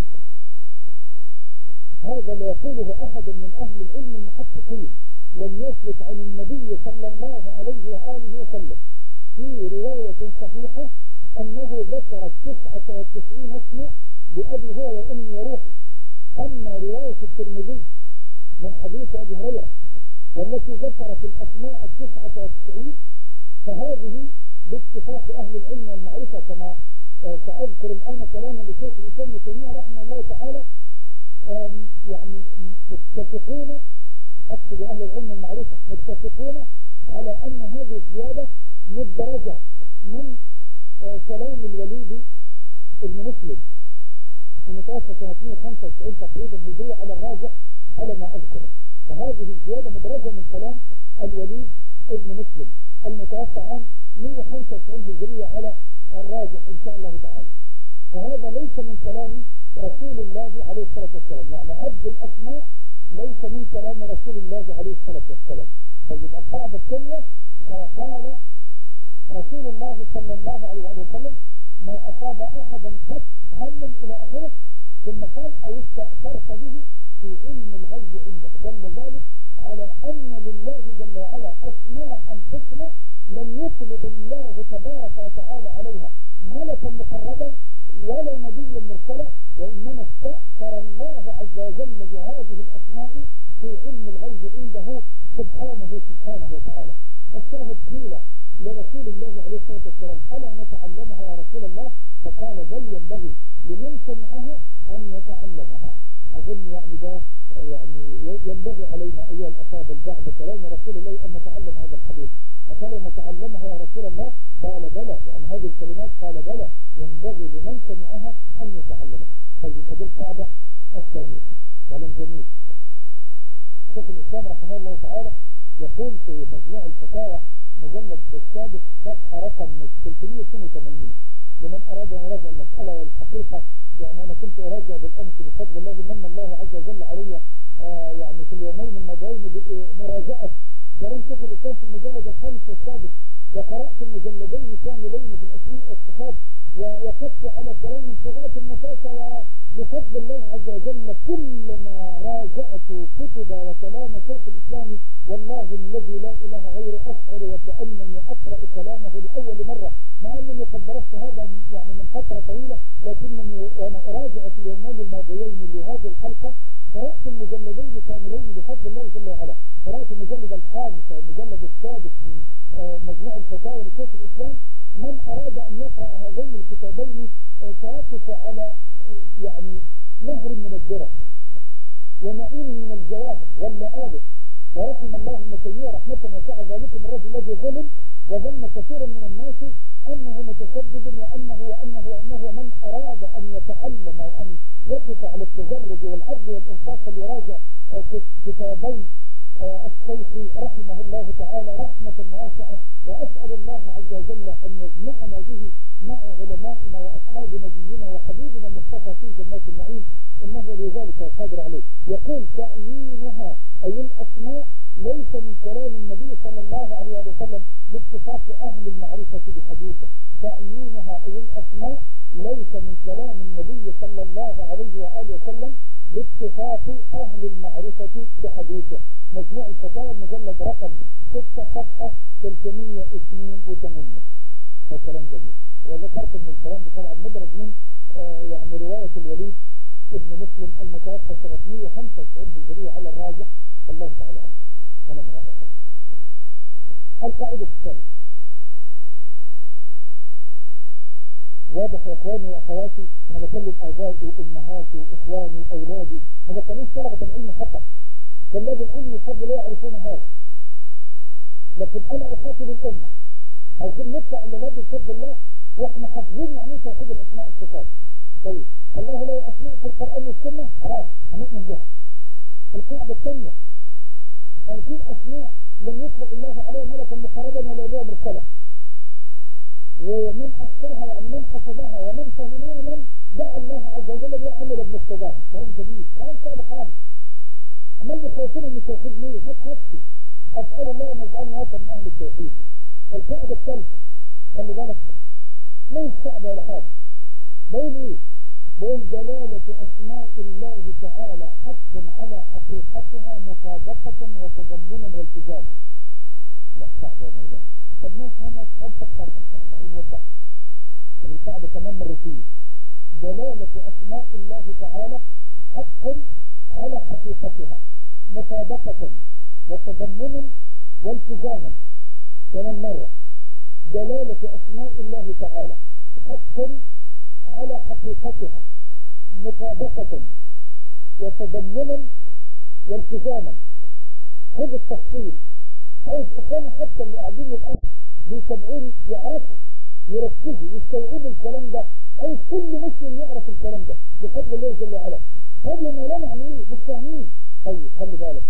هذا لا يقوله أحد من أهل العلم المحققين. لم يثبت عن النبي صلى الله عليه وآله وسلم في رواية صحيحة أنه ذكر 99 اسما بأبي هو وأمي وروحي. أما رواية الترمذي من حديث أبي هريرة والتي ذكرت الأسماء 99 فهذه باتفاق أهل العلم والمعرفة، كما سأذكر الآن كلاما لشيخ الإسلام ابن تيمية رحمه الله تعالى، يعني متفقون، أقصد أهل العلم المعرفة متفقون على أن هذه الزيادة مدرجة من كلام الوليد ابن مسلم المتوفى سنة 295 تقريبا هجرية على الراجح على ما أذكر. فهذه الزيادة مدرجة من كلام الوليد ابن مسلم المتوفى عام 195 هجرية على الراجح إن شاء الله تعالى. فهذا ليس من كلام رسول الله عليه الصلاة والسلام، يعني عد الأسماء ليس من كلام رسول الله عليه الصلاة والسلام. طيب القاعدة الثانية قال رسول الله صلى الله عليه وسلم ما أصاب أحدا قط هم إلى آخره، ثم قال أو استأثرت به في علم الغيب عندك، دل ذلك على أن لله جل وعلا أسماء حسنى لم يطلع الله تبارك وتعالى عليها ملكا مقربا ولا نبيا مرسلا، وإنما استأثر الله عز وجل بهذه الأسماء في علم الغيب عنده سبحانه وتعالى. الشاهد قيل لرسول الله عليه الصلاة والسلام ألا نتعلمها يا رسول الله؟ فقال بل ينبغي لمن سمعها أن يتعلمها. أظن يعني ده يعني ينبغي علينا أيها الأفاضل بعد كلام رسول الله أن نتعلم هذا الحديث. أفلا نتعلمها يا رسول الله؟ قال بلى، يعني هذه الكلمات قال بلى ينبغي لمن سمعها أن يتعلمها. طيب هذه القاعدة الثانية. كلام جميل. شيخ الإسلام رحمه الله تعالى يقول في مجموع الفتاوى مجلد السادس صفحة رقم 382 لمن أراد أن يراجع المسألة. والحقيقة يعني أنا كنت أراجع بالأمس بفضل الله من الله عز وجل علي يعني في اليومين الماضيين بمراجعة كلام شيخ الإسلام في المجلد الخامس والسادس، وقرأت المجلدين كاملين في الأسماء والصفات، ووقفت على كلام في غاية النفاسة. وبفضل الله عز وجل كلما راجعت كتب وكلام شيخ الإسلام والله الذي لا إله غيره أشعر وكأنني أقرأ كلامه لأول مرة، مع أنني قد درست هذا يعني من فترة طويلة، لكنني وأنا أراجع في اليومين الماضيين لهذه الحلقة قرأت المجلدين كاملين بفضل الله جل وعلا. قرأت المجلد الخامس والمجلد السادس من مجموع الفتاوى لشيخ الإسلام. من أراد أن يقرأ هذين الكتابين سيقف على يعني نهر من الدرس ونعيم من الجواهر واللآلئ. ورحم الله ابن تيمية رحمة وسع ذلك الرجل الذي ظلم وظن كثيرا من الناس أنه متشدد وأنه من أراد أن يتعلم وأن يقف على التجرد والعدل والإنصاف ليراجع كتابين الشيخ رحمه الله تعالى رحمة واسعة. وأسأل الله عز وجل أن يجمعنا به مع علمائنا وأصحاب نبينا وحبيبنا المصطفى في جنات النعيم، إنه لذلك القادر عليه. يقول تعيينها أي الأسماء ليس من كلام النبي صلى الله عليه وسلم باتفاق أهل المعرفة بحديثه. تعيينها أي الأسماء ليس من كلام النبي صلى الله عليه وآله وسلم باتفاق أهل المعرفة بحديثه. مجموع الفتاوى المجلد رقم 6 صفحة 382. كلام جميل. وذكرت من الكلام ده طبعا مدرج من يعني رواية الوليد ابن مسلم المتوفى سنة 195 هجرية على الراجح الله تعالى عنه. كلام رائع. القاعدة الثالثة واضح يا اخواني واخواتي، انا بكلم ابائي وامهاتي واخواني واولادي، ما بكلمش طلبة العلم فقط. طلاب العلم يفضل يعرفون هذا، لكن انا اخاطب الامه عايزين نطلع لله بفضل الله واحنا حافظين يعني توحيد الاسماء والصفات. طيب الله له اسماء في القران والسنه خلاص هنؤمن بها. القاعده الثانيه ان في اسماء لم يطلق الله عليها ملكا مقربا ولا نبيا مرسلا، ومن أحصاها يعني من حفظها ومن فهمها من دعا الله عز وجل بيعمل بمقتضاها. كلام جميل، كلام صعب خالص. أما اللي خايفين من التوحيد ليه؟ ما تخافش. أسأل الله أن يجعلنا وطن من أهل التوحيد. القاعدة الثالثة خلي بالك ليس صعب ولا حاجة. بقول إيه؟ بقول دلالة أسماء الله تعالى حق على حقيقتها مطابقة وتضمنا والتزاما. لا صعب يا مولانا. طب نفهم أكثر إن شاء الله ونوضح. القاعدة كمان مرتين. دلالة أسماء الله تعالى حق على حقيقتها مطابقة وتضمنا والتزاما. كمان مرة دلالة أسماء الله تعالى حق على حقيقتها مطابقة وتضمنا والتزاما. خذ التفصيل. عايز إخواني حتى اللي قاعدين الآن بيتابعوني يعرفوا يركزوا يستوعبوا الكلام ده. عايز كل مسلم يعرف الكلام ده بفضل الله جل وعلا. طب يا مولانا يعني ايه؟ مش فاهمين. طيب خلي بالك، ما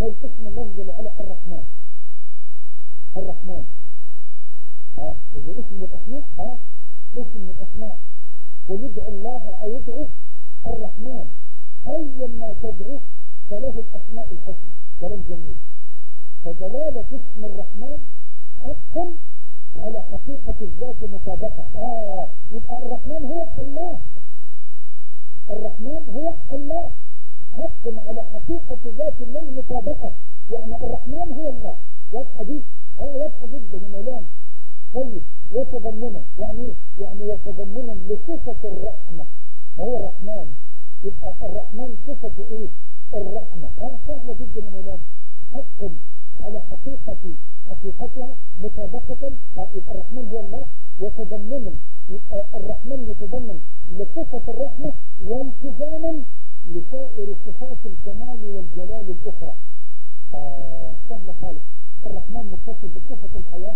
زي اسم الله جل وعلا الرحمن. الرحمن إذا اسم من الأسماء اسم من الأسماء، ويدعو الله أو يدعو الرحمن، أيما تدعوه فله الأسماء الحسنى. كلام جميل. فدلالة اسم الرحمن حق على حقيقة الذات مطابقة. يبقى الرحمن هو الله. الرحمن هو الله، حق على حقيقة ذات الله مطابقة. يعني الرحمن هو الله. واضحة دي؟ واضحة جدا يا مولانا. طيب وتضمنا يعني ايه؟ يعني وتضمنا لصفة الرحمة هو الرحمن. يبقى الرحمن صفة ايه؟ الرحمة. سهلة جدا يا مولانا. حق على حقيقتها مطابقة. يبقى الرحمن هو الله، وتضمنا يبقى الرحمن يتضمن لصفة الرحمة والتزاما لسائر صفات الكمال والجلال الأخرى. سهلة خالص. الرحمن متصف بصفة الحياة،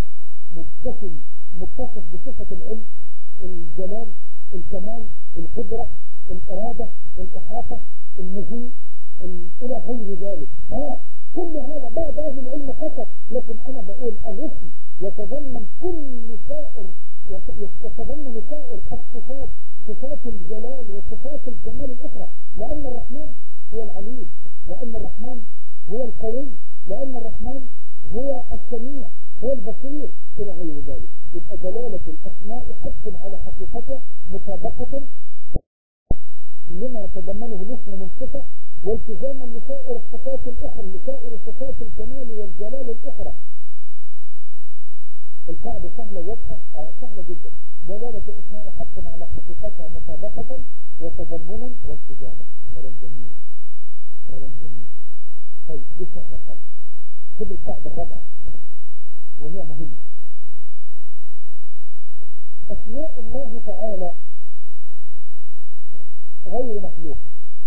متصف بصفة العلم، الجلال، الكمال، القدرة، الإرادة، الإحاطة، المجيء، إلى غير ذلك. كل هذا بعد أهل العلم فقط، لكن أنا بقول الاسم يتضمن كل سائر، يتضمن سائر الصفات، صفات الجلال وصفات الكمال الأخرى. لأن الرحمن هو العليم، لأن الرحمن هو القوي، لأن الرحمن هو السميع، هو البصير، إلى غير ذلك. يبقى دلالة الأسماء حق على حقيقتها مطابقة لما يتضمنه الاسم من صفة، والتزاما لسائر الصفات الأخرى، لسائر صفات الكمال والجلال الأخرى. القاعدة سهلة واضحة، سهلة جدا. دلالة الأسماء حق على حقيقتها مطابقة وتضمنا والتزاما. كلام جميل، كلام جميل. طيب دي سهلة خالص. خذ القاعدة الرابعة وهي مهمة. أسماء الله تعالى غير مخلوقة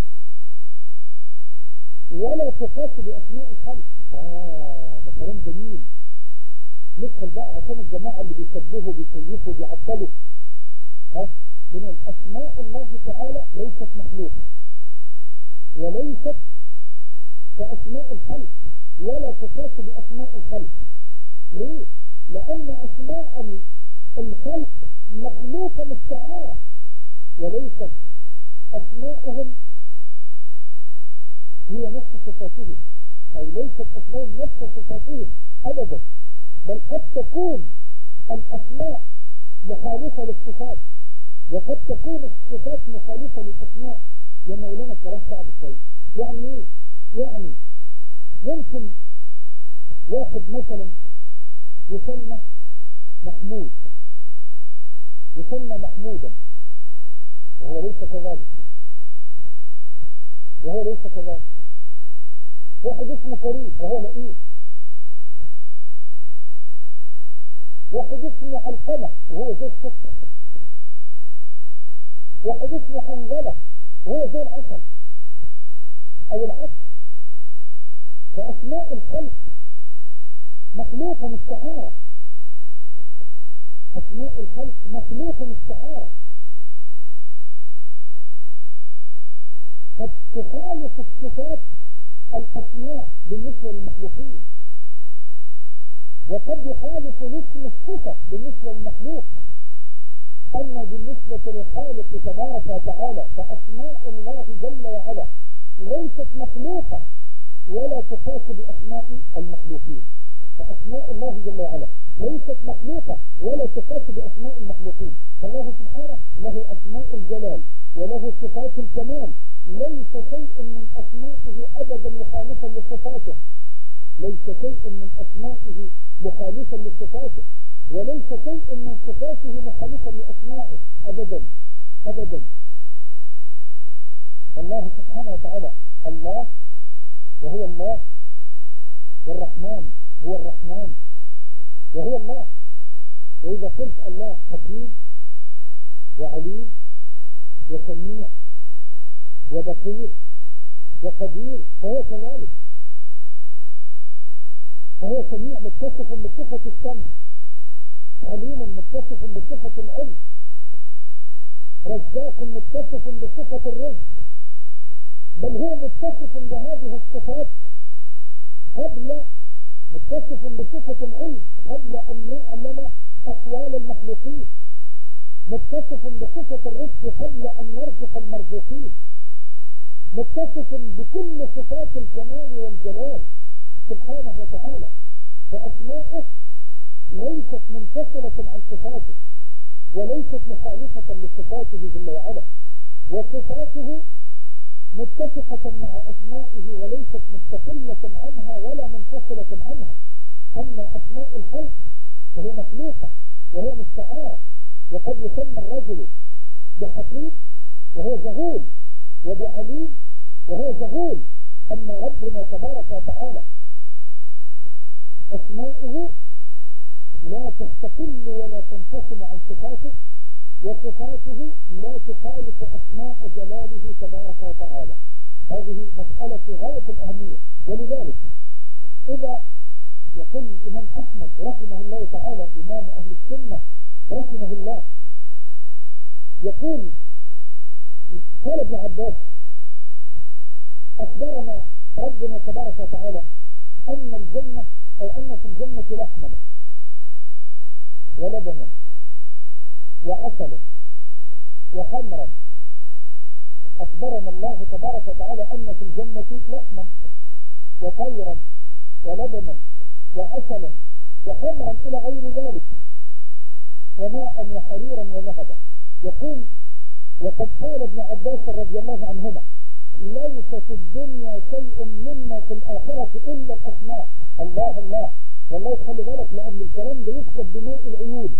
ولا تقاس بأسماء الخلق. ده كلام جميل. ندخل بقى عشان الجماعة اللي بيسبوه بيكيفوا بيعطلوا. بنقول أسماء الله تعالى ليست مخلوقة وليست كأسماء الخلق ولا تقاس بأسماء الخلق. ليه؟ لأن أسماء الخلق مخلوقة مستعارة، وليست أسماءهم هي نفس صفاتهم، أو ليست أسماء نفس صفاتهم أبدا، بل قد تكون الأسماء مخالفة للصفات، وقد تكون الصفات مخالفة للأسماء. لما يقولون الكلام صعب شوي. يعني ايه؟ يعني ممكن واحد مثلا يسمى محمود، يسمى محمودا، وهو ليس كذلك، وهو ليس كذلك. واحد اسمه كريم وهو لئيم، واحد اسمه علقمة وهو زي السكر، واحد اسمه حنظلة وهو زي العسل او العسل. فأسماء الخلق مخلوقة مستعارة، أسماء الخلق مخلوقة مستعارة، قد تخالف الصفات الأسماء بالنسبة للمخلوقين، وقد يخالف الاسم الصفة بالنسبة للمخلوق. أما بالنسبة للخالق تبارك وتعالى فأسماء الله جل وعلا ليست مخلوقة ولا تقاس بأسماء المخلوقين. فأسماء الله جل وعلا ليست مخلوقة ولا تقاس بأسماء المخلوقين. فالله سبحانه له أسماء الجلال وله صفات الكمال، ليس شيء من أسمائه أبدا مخالفا لصفاته، ليس شيء من أسمائه مخالفا لصفاته، وليس شيء من صفاته مخالفا لأسمائه أبدا أبدا. الله سبحانه وتعالى الله وهو الله، والرحمن هو الرحمن وهو الله. وإذا قلت الله حكيم وعليم وسميع وبصير وقدير فهو كذلك. فهو سميع متصف بصفة السمع، عليم متصف بصفة العلم، رزاق متصف بصفة الرزق، بل هو متصف بهذه الصفات قبل متصف بصفة العلم قبل أن يعلم أحوال المخلوقين، متصف بصفة الرزق قبل أن يرزق المرزوقين، متصف بكل صفات الكمال والجلال سبحانه وتعالى. فأسماؤه ليست منفصلة عن صفاته وليست مخالفة لصفاته جل وعلا، وصفاته متفقة مع أسمائه وليست مستقلة عنها ولا منفصلة عنها. أما أسماء الخلق فهي مخلوقة وهي مستعارة، وقد يسمى الرجل بحكيم وهو جهول، وبعليم وهو جهول. أما ربنا تبارك وتعالى أسماؤه لا تستقل ولا تنفصل عن صفاته، وصفاته لا تخالف أسماء جلاله تبارك وتعالى. هذه مسألة في غاية الأهمية. ولذلك إذا يقول الإمام أحمد رحمه الله تعالى إمام أهل السنة رحمه الله، يقول قال ابن عباس أخبرنا ربنا تبارك وتعالى أن الجنة أو أن في الجنة لحما ولبنا وعسلا وخمرا. أخبرنا الله تبارك وتعالى أن في الجنة لحما وطيرا ولبنا وعسلا وخمرا إلى غير ذلك، وماء وحريرا وذهبا. يقول وقد قال ابن عباس رضي الله عنهما ليس في الدنيا شيء مما في الآخرة إلا الأسماء. الله الله، والله خلي بالك لأن الكلام ده يكتب بماء العيون.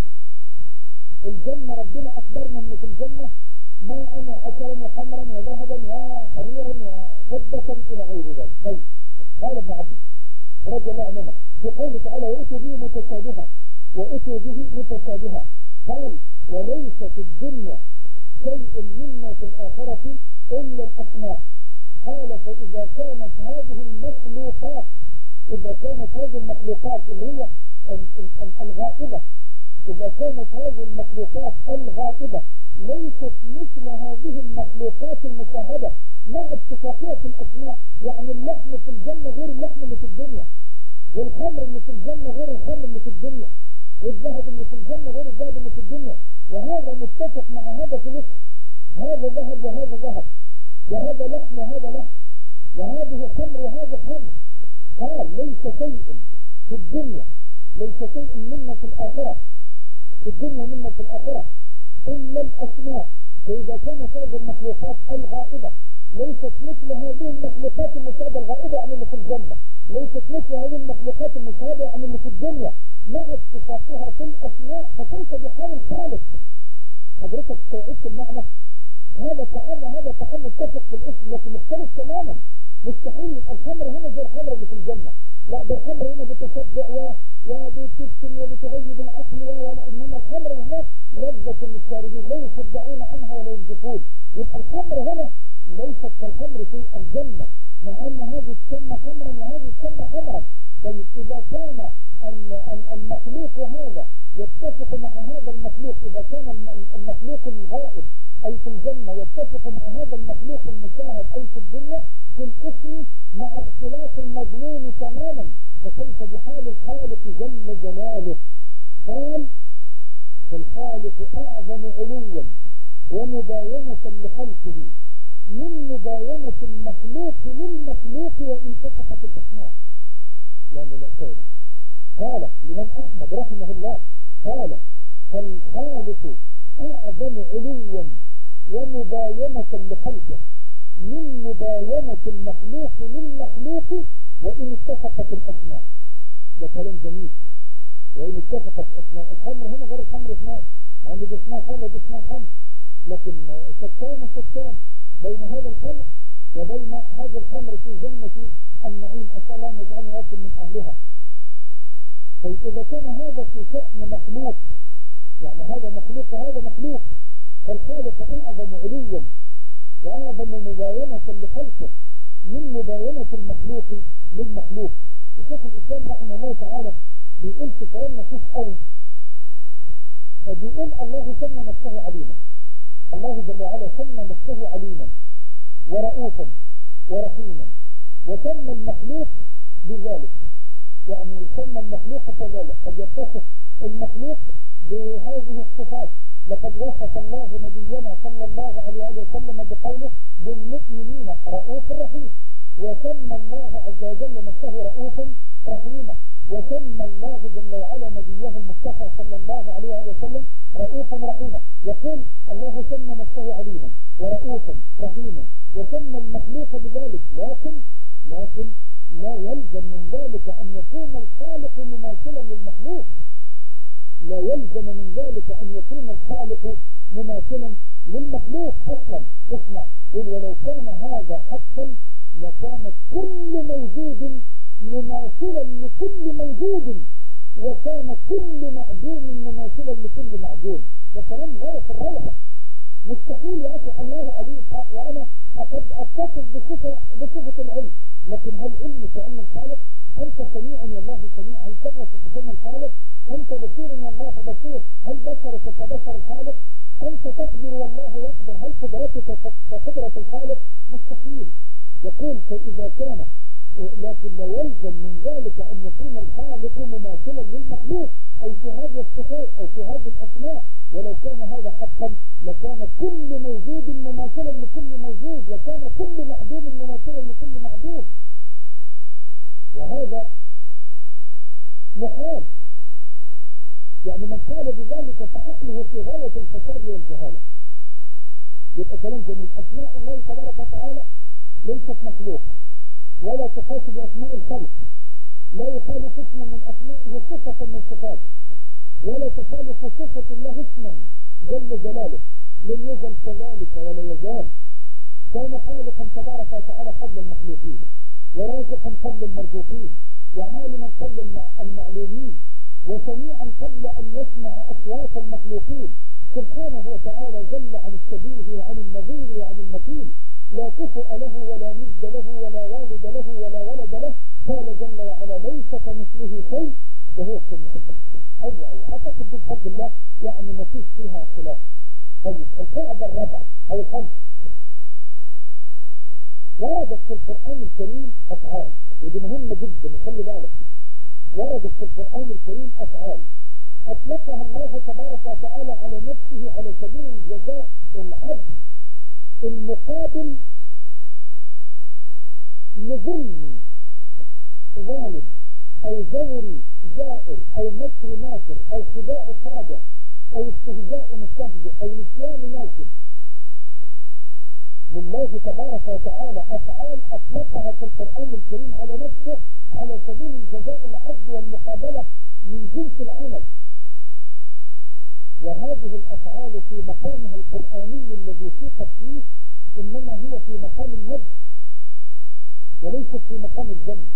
الجنة ربنا أخبرنا أن في الجنة ماء وعسلا وخمرا وذهبا وحريرا وفضة إلى غير ذلك. طيب قال ابن عباس رضي الله عنهما في قوله تعالى وأتوا به متشابها وأتوا به متشابها، قال وليس في الدنيا شيء مما في الآخرة إلا الأسماء. قال فإذا كانت هذه المخلوقات، إذا كانت هذه المخلوقات اللي هي الغائبة، إذا كانت هذه المخلوقات الغائبة ليست مثل هذه المخلوقات المشاهدة مع اتفاقية الأسماء، يعني اللحم في الجنة غير اللحم اللي في الدنيا، والخمر اللي في الجنة غير الخمر اللي في الدنيا، والذهب اللي في الجنة غير الذهب اللي في الدنيا، وهذا متفق مع هذا في مثل هذا ذهب وهذا ذهب، وهذا لحم وهذا لحم، وهذه خمر وهذا خمر. قال ليس شيء في الدنيا، ليس شيء مما في الآخرة، في الدنيا مما في الآخرة إلا الأسماء. فإذا كانت هذه المخلوقات الغائبة ليست مثل هذه المخلوقات المشاهدة الغائبة عن اللي في الجنة، ليست مثل هذه المخلوقات المشاهدة عن اللي في الدنيا مع اتفاقها في الأسماء، فكيف بحال الخالق؟ حضرتك استوعبت المعنى؟ هذا طعام متفق في الاسم لكن مختلف تماما. مستحيل الخمر هنا زي الخمر اللي في الجنة، لا ده الخمر هنا بتشبع وبتسكن وبتغيب العقل، انما الخمر هناك لذة للشاربين لا يصدعون عنها ولا ينزفون. يبقى الخمر هنا ليست كالخمر في الجنة، مع ان هذه تسمى خمرا وهذه تسمى خمرا. طيب اذا كان المخلوق هذا يتفق مع هذا المخلوق، اذا كان المخلوق الغائب اي في الجنة يتفق مع هذا المخلوق المشاهد اي في الدنيا في الاسم مع اختلاف المضمون تماما، فكيف بحال الخالق جل جلاله؟ قال فالخالق اعظم علوا ومباينة لخلقه من مباينة المخلوق للمخلوق وان فتحت الاسماء. لا تاني. قال الإمام أحمد رحمه الله قال فالخالق أعظم علوا ومباينة لخلقه من مباينة المخلوق للمخلوق وإن اتفقت الأسماء. ده كلام جميل. وإن اتفقت الأسماء، الخمر هنا غير الخمر هناك، يعني دي اسمها خمر ودي اسمها خمر، لكن شتان بين هذا الخمر وبين هذا الخمر في جنة النعيم. أسأل الله أن يجعلنا ويكن من أهلها. فإذا كان هذا في شأن مخلوق، يعني هذا مخلوق وهذا مخلوق، فالخالق أعظم علوا وأعظم مباينة لخلقه من مباينة المخلوق للمخلوق. وشيخ الإسلام رحمه الله تعالى بيقول في كلام نفيس قوي، بيقول الله سمى نفسه عليما، الله جل وعلا سمى نفسه عليما ورؤوفا ورحيما، وسمى المخلوق بذلك. يعني يسمى المخلوق كذلك، قد يتصف المخلوق بهذه الصفات. لقد وصف الله نبينا صلى الله عليه وسلم بقوله بالمؤمنين رؤوف رحيم، وسمى الله عز وجل نفسه رؤوفا رحيما، وسمى الله جل وعلا نبيه المصطفى صلى الله عليه وسلم رؤوفا رحيما. يقول الله سمى نفسه عليما ورؤوفا رحيما وسمى المخلوق بذلك، لكن لا يلزم من ذلك أن يكون الخالق مماثلا للمخلوق. لا يلزم من ذلك أن يكون الخالق مماثلا للمخلوق أصلا. اسمع، ولو كان هذا حقا لكان كل موجود مماثلا لكل موجود، وكان كل معدوم مماثلا لكل معدوم. ده كلام غاية في الروعة. مستحيل يا أخي الله عليك، وأنا قد أتصل بصفة العلم، لكن هل علمي كأن الخالق؟ أنت سميع والله سميع، هل سمعك كسمع الخالق؟ أنت بصير والله بصير، هل بصرك كبصر الخالق؟ أنت تقدر والله يقدر، هل قدرتك كقدرة الخالق؟ مستحيل. يقول فإذا كان، لكن لا يلزم من ذلك أن يكون الخالق مماثلا للمخلوق أي في هذه الصفات أو في هذه الأسماء. ولو كان هذا حقا لكان كل موجود مماثلا لكل موجود، وكان كل معدوم مماثلا لكل معدوم، وهذا محال. يعني من قال بذلك فعقله في غاية الفساد والجهالة. يبقى كلام جميل. أسماء الله تبارك وتعالى ليست مخلوقة ولا تقاس بأسماء الخلق، لا يخالف اسما من أسمائه صفة من صفاته، ولا تخالف صفة الله اسما جل جلاله، لم يزل كذلك ولا يزال. كان خالقا تبارك وتعالى قبل المخلوقين، ورازقا قبل المرزوقين، وعالما قبل المعلومين، وسميعا قبل أن يسمع أصوات المخلوقين. سبحانه وتعالى جل عن الشبيه وعن النظير وعن المثيل، لا كفؤ له ولا ند له ولا والد له ولا ولد له. قال جل وعلا ليس كمثله شيء وهو السميع البصير. أيوة أعتقد بفضل الله يعني ما فيش فيها خلاف. طيب القاعدة الرابعة أو الخامسة، وردت في القرآن الكريم أفعال، ودي مهمة جدا وخلي بالك. وردت في القرآن الكريم أفعال أطلقها الله تبارك وتعالى على نفسه على سبيل الجزاء العدل المقابل لظلم ظالم أو جوري جائر أو مكر ماكر أو خداع خادع أو استهزاء مستهزئ أو نسيان ناسب. لله تبارك وتعالى أفعال أطلقها في القرآن الكريم على نفسه على سبيل الجزاء العدل والمقابلة من جنس العمل. وهذه الأفعال في مقامها القرآني الذي سيقت فيه إنما هي في مقام المدح وليست في مقام الذم.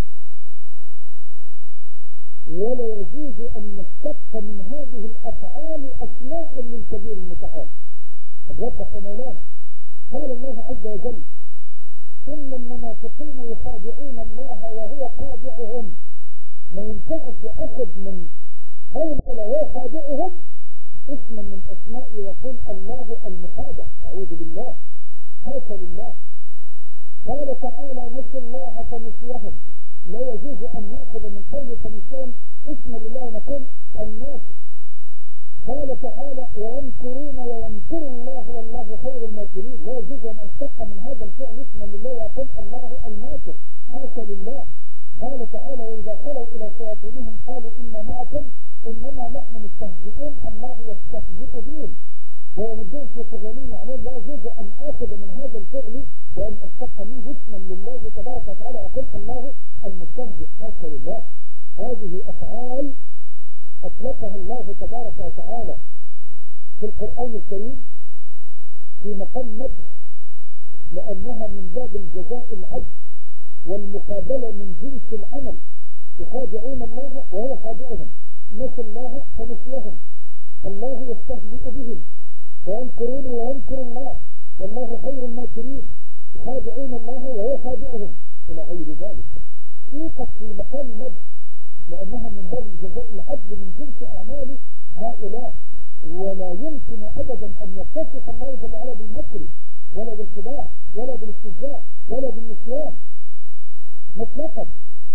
ولا يجوز أن نستقف من هذه الأفعال أسماء للكبير المتعال. قد وضح مولانا قال الله عز وجل إن المنافقين يخادعون الله وهو خادعهم. ما ينفعش أخذ من قول وهو خادعهم اسما من أسماء ويقول الله المخادع، أعوذ بالله، حاشا لله. قال تعالى نسوا الله فنسيهم. لا يجوز أن نأخذ من قول فنسيهم اسما لله ونقول الناسي. قال تعالى ويمكرون ويمكر الله والله خير الماكرين. لا يجوز أن أشتق من هذا الفعل اسما لله ويقول الله الماكر، حاشا لله. قال تعالى وإذا خلوا إلى شياطينهم قالوا إنا معكم إنما نحن مستهزئون الله يستهزئ بهم ويمدون في طغيانهم يعملون. لا يجوز أن آخذ من هذا الفعل وأن أشتق منه اسما لله تبارك وتعالى ويقول الله المستهزئ، حاشا لله. هذه أفعال أطلقها الله تبارك وتعالى في القرآن الكريم في مقام مدح، لأنها من باب الجزاء العدل والمقابلة من جنس العمل. يخادعون الله وهو خادعهم، نسوا الله فنسيهم، الله يستهزئ بهم، ويمكرون ويمكر الله والله خير الماكرين. يخادعون الله وهو خادعهم إلى غير ذلك. سيقت في مقام مدح لأنها من باب الجزاء العدل من جنس أعمال هؤلاء. ولا يمكن أبدا أن يتصف الله جل وعلا بالمكر ولا بالخداع ولا بالاستهزاء ولا بالنسيان مطلقا.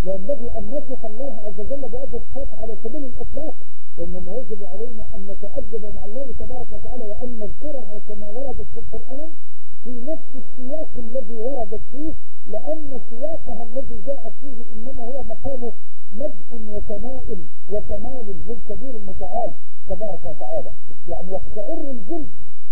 لا ينبغي أن نصف الله عز وجل بهذه الصفات على سبيل الإطلاق، إنما يجب علينا أن نتأدب مع الله تبارك وتعالى وأن نذكرها كما وردت في القرآن في نفس السياق الذي وردت فيه، لأن سياقها الذي جاءت فيه إنما هو مقام مدح وثناء وكمال للكبير المتعال تبارك وتعالى. يعني يقشعر الجلد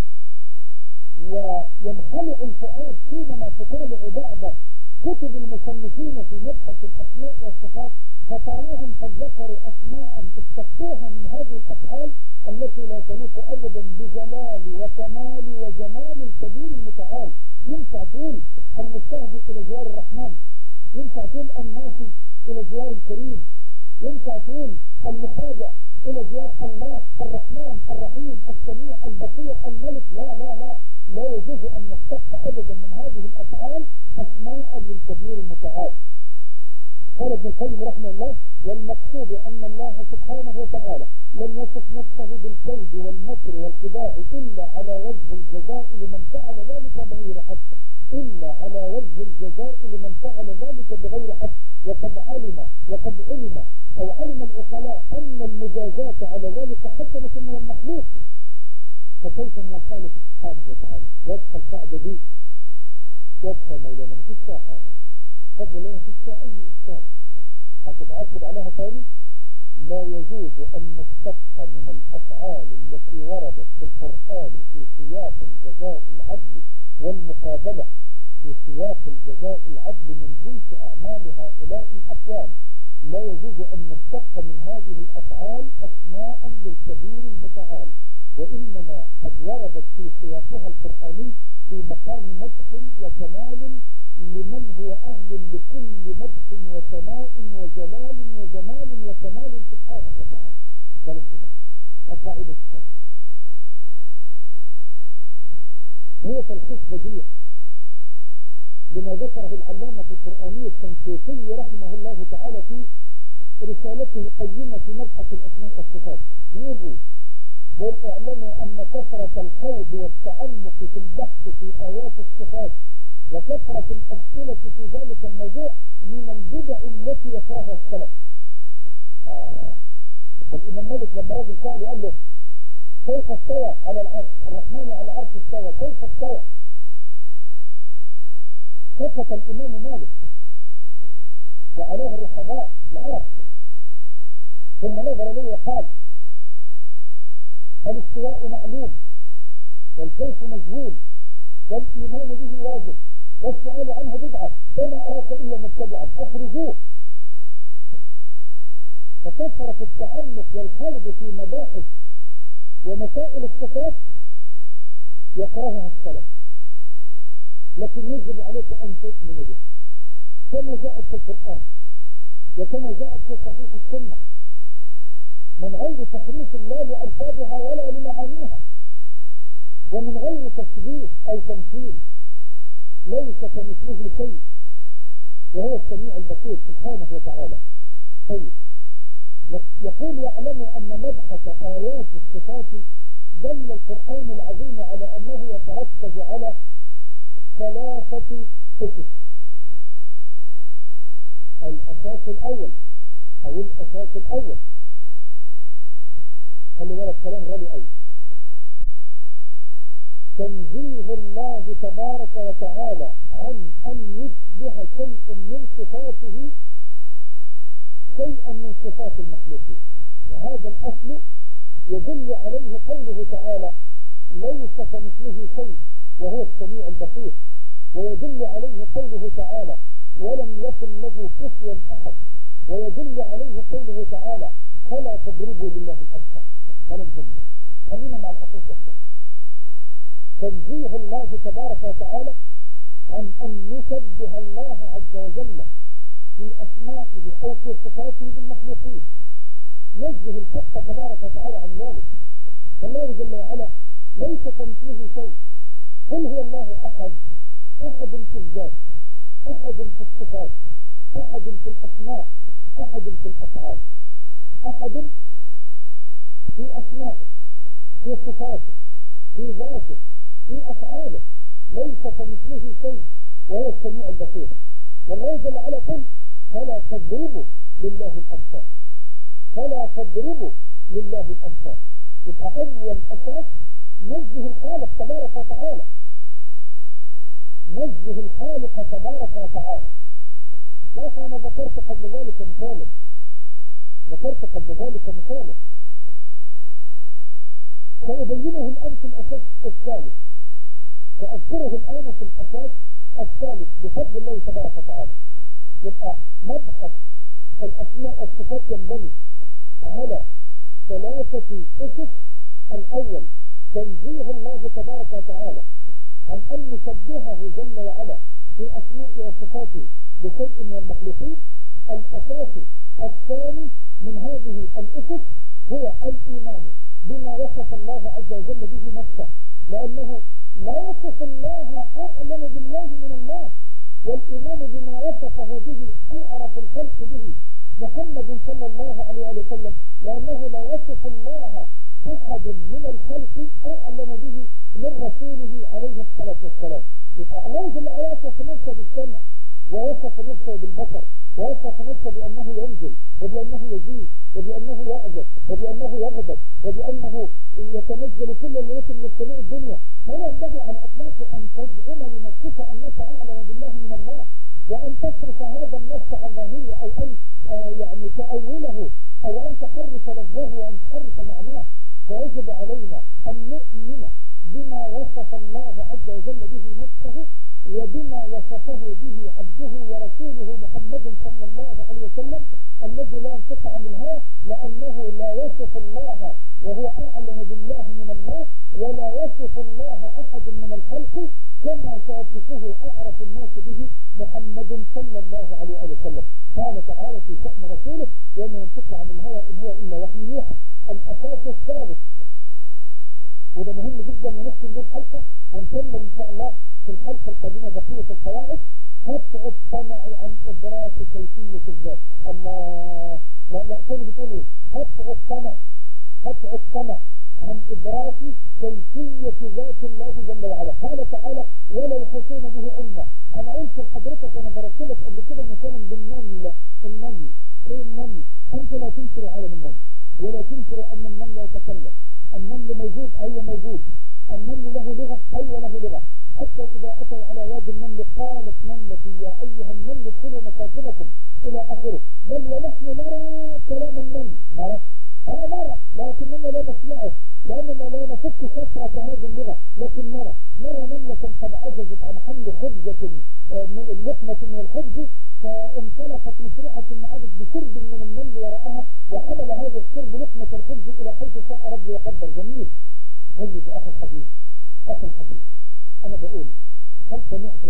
وينخلع الفؤاد حينما تطالع بعض كتب المصنفين في مبحث الأسماء والصفات، فتراهم قد ذكروا أسماء استفتوها من هذه الأفعال التي لا تليق أبدا بجلال وكمال وجمال الكبير المتعال. ينفع تقول المستهدي إلى جوار الرحمن، ينفع تقول الناصي إلى جوار الكريم، ينفع تقول المخادع إلى جوار الله الرحمن الرحيم السميع البصير الملك. لا لا لا، لا يجوز أن نستقى أبدا من هذه الأفعال أسماء للكبير المتعال. قال ابن القيم رحمه الله: والمقصود أن الله سبحانه وتعالى لم يصف نفسه بالكيد والمكر والخداع إلا على وجه الجزاء لمن فعل ذلك بغير حق، إلا على وجه الجزاء لمن فعل ذلك بغير حق. وقد علم أو علم العقلاء أن المجازات على ذلك حسنة من المخلوق، فكيف من الخالق سبحانه وتعالى؟ واضحة القاعدة دي، واضحة مولانا، مفيش فيها حاجة، فضل لنا مفيش فيها أي إشكال. هتتعقد عليها تاني: لا يجوز أن نستقى من الأفعال التي وردت في القرآن في سياق الجزاء العدل والمقابلة، في سياق الجزاء العدل من جنس أعمال هؤلاء الأقوام، لا يجوز أن نستقى من هذه الأفعال أسماء للكبير المتعال، وإنما قد وردت في سياقها القرآني في مقام مدح وكمال لمن هو أهل لكل مدح وثناء وجلال وجمال وكمال سبحانه وتعالى. كلام جميل. القاعدة الثالثة هي تلخيص بديع بما ذكره العلامة القرآني الشنقيطي رحمه الله تعالى في رسالته القيمة في مبحث الأسماء والصفات. يقول: واعلموا أن كثرة الخوض والتعمق في البحث في آيات الصفات وكثرة الأسئلة في ذلك الموضوع من البدع التي يكرهها السلف. الإمام مالك لما رجل سأل قال له: كيف استوى على العرش؟ الرحمن على العرش استوى، كيف استوى؟ سكت الإمام مالك وعليه الرحباء العرب، ثم نظر إليه وقال: الاستواء معلوم والكيف مجهول والإيمان به واجب والسؤال عنه بدعة، وما أراك إلا مبتدعا، أخرجوه. فكثرة التعمق والخلد في مباحث ومسائل الصفات يكرهها السلف، لكن يجب عليك أن تؤمن بها كما جاءت في القرآن وكما جاءت في صحيح السنة من غير تحريف لا لألفاظها ولا لمعانيها، ومن غير تشبيه أو تمثيل. ليس كمثله شيء وهو السميع البصير سبحانه وتعالى. طيب، يقول: يعلم أن مبحث آيات الصفات دل القرآن العظيم على أنه يتركز على 3 أسس. الأساس الأول أو الأساس الأول، خلي بالك كلام غالي أوي: تنزيه الله تبارك وتعالى عن أن يشبه شيء من صفاته شيئا من صفات المخلوقين. وهذا الأصل يدل عليه قوله تعالى: ليس كمثله شيء وهو السميع البصير، ويدل عليه قوله تعالى: ولم يكن له كفوا أحد، ويدل عليه قوله تعالى: فلا تضربوا لله الأمثال. كلام جميل. خلينا مع الأساس الثاني: تنزيه الله تبارك وتعالى عن أن يشبه الله عز وجل في أسمائه أو في صفاته بالمخلوقين. نزه الحق تبارك وتعالى عن ذلك، فالله جل وعلا ليس كمثله شيء. قل هو الله أحد، أحد في الذات، أحد في الصفات، أحد في الأسماء، أحد في الأفعال. أحد في أسمائه، في صفاته، في ذاته، في أفعاله، ليس كمثله شيء وهو السميع البصير. والله جل وعلا قل: فلا تضربوا لله الأمثال، فلا تضربوا لله الأمثال. يبقى أول أساس نزه الخالق تبارك وتعالى، نزه الخالق تبارك وتعالى. ليس أنا ذكرت قبل ذلك مثالا، سأبينه الآن في الأساس الثالث، سأذكره الآن في الأساس الثالث بفضل الله تبارك وتعالى. يبقى مبحث الأسماء والصفات ينبني على ثلاثة أسس. الأول تنزيه الله تبارك وتعالى عن أن نشبهه جل وعلا في أسماء وصفاته بشيء من المخلوقين. الأساس الثاني من هذه الأسس هو الإيمان بما وصف الله عز وجل به نفسه، لأنه لا يصف الله أعلم بالله من الله، والإيمان بما وصفه به أعرف الخلق به محمد صلى الله عليه وسلم، لأنه لا يصف الله أحد من الخلق أعلم به من رسوله عليه الصلاة والسلام. يبقى الله جل وعلا وصف نفسه بالسمع، ووصف نفسه بالبصر، ووصف نفسه بأنه ينزل، وبأنه يزيد، وبأنه يأذب، وبأنه يغضب، وبأنه يتنزل كل ليلة من السماء الدنيا. فلا ينبغي على الأطلاق أن تزعم لنفسك أنك أعلم بالله من الله، وأن تصرف هذا النص عن ظاهره، أو أن يعني تأوله، أو أن تحرف لفظه وأن تحرف معناه. فيجب علينا أن نؤمن بما وصف الله عز وجل به نفسه، وبما وصفه به عبده ورسوله محمد صلى الله عليه وسلم الذي لا ينقطع عن الهوى، لأنه لا يصف الله وهو أعلم بالله من الله، ولا يصف الله أحد من الخلق كما تصفه أعرف الناس به محمد صلى الله عليه وسلم. قال تعالى في شأن رسوله: وما ينطق عن الهوى إن هو إلا وحي يوحى. الأساس الثالث، وده مهم جدا ونختم به الحلقة ونكمل إن شاء الله في الحلقة القادمة بقية القواعد: قطع الطمع عن إدراك كيفية الذات. الله، لا تاني بتقول إيه؟ قطع الطمع عن إدراك كيفية ذات الله جل وعلا. قال تعالى: ولا يحيطون به علما. أنا قلت لحضرتك، أنا درست لك قبل كده مثلا بالنمل. النمل إيه النمل؟ أنت لا تنكر عالم النمل، ولا تنكر أن النمل يتكلم. النمل موجود، أيوة موجود. النمل له لغة، أيوة له لغة. حتى إذا أتوا على وادي النمل قالت نملة يا أيها النمل ادخلوا مساكنكم إلى آخره. بل ونحن نرى كلام النمل، أنا نرى لكننا لا نسمعه، لأننا لا نفك شفرة هذه اللغة، لكن نرى نملة قد عجزت عن حمل خبزة لقمة من الخبز، فانطلقت مسرعة عادت بشرب من النمل وراءها، وحمل هذا الشرب لقمة الخبز إلى حيث شاء ربي وقدر. جميل. طيب أخي الحبيب، أنا بقول: هل سمعت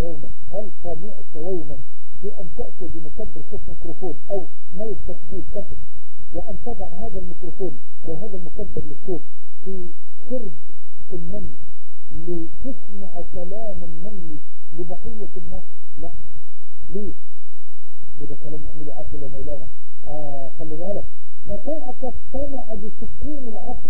يوما بأن تأتي بمكبر صوت ميكروفون أو مايك تسجيل كاسيت، وأن تضع هذا الميكروفون وهذا المكبر للصوت في شرب النمل لتسمع كلام النمل لبقية الناس؟ لا. ليه؟ وده كلام يعمله عقل ومولانا. خلي بالك، قطعت الطمع بسكين العقل،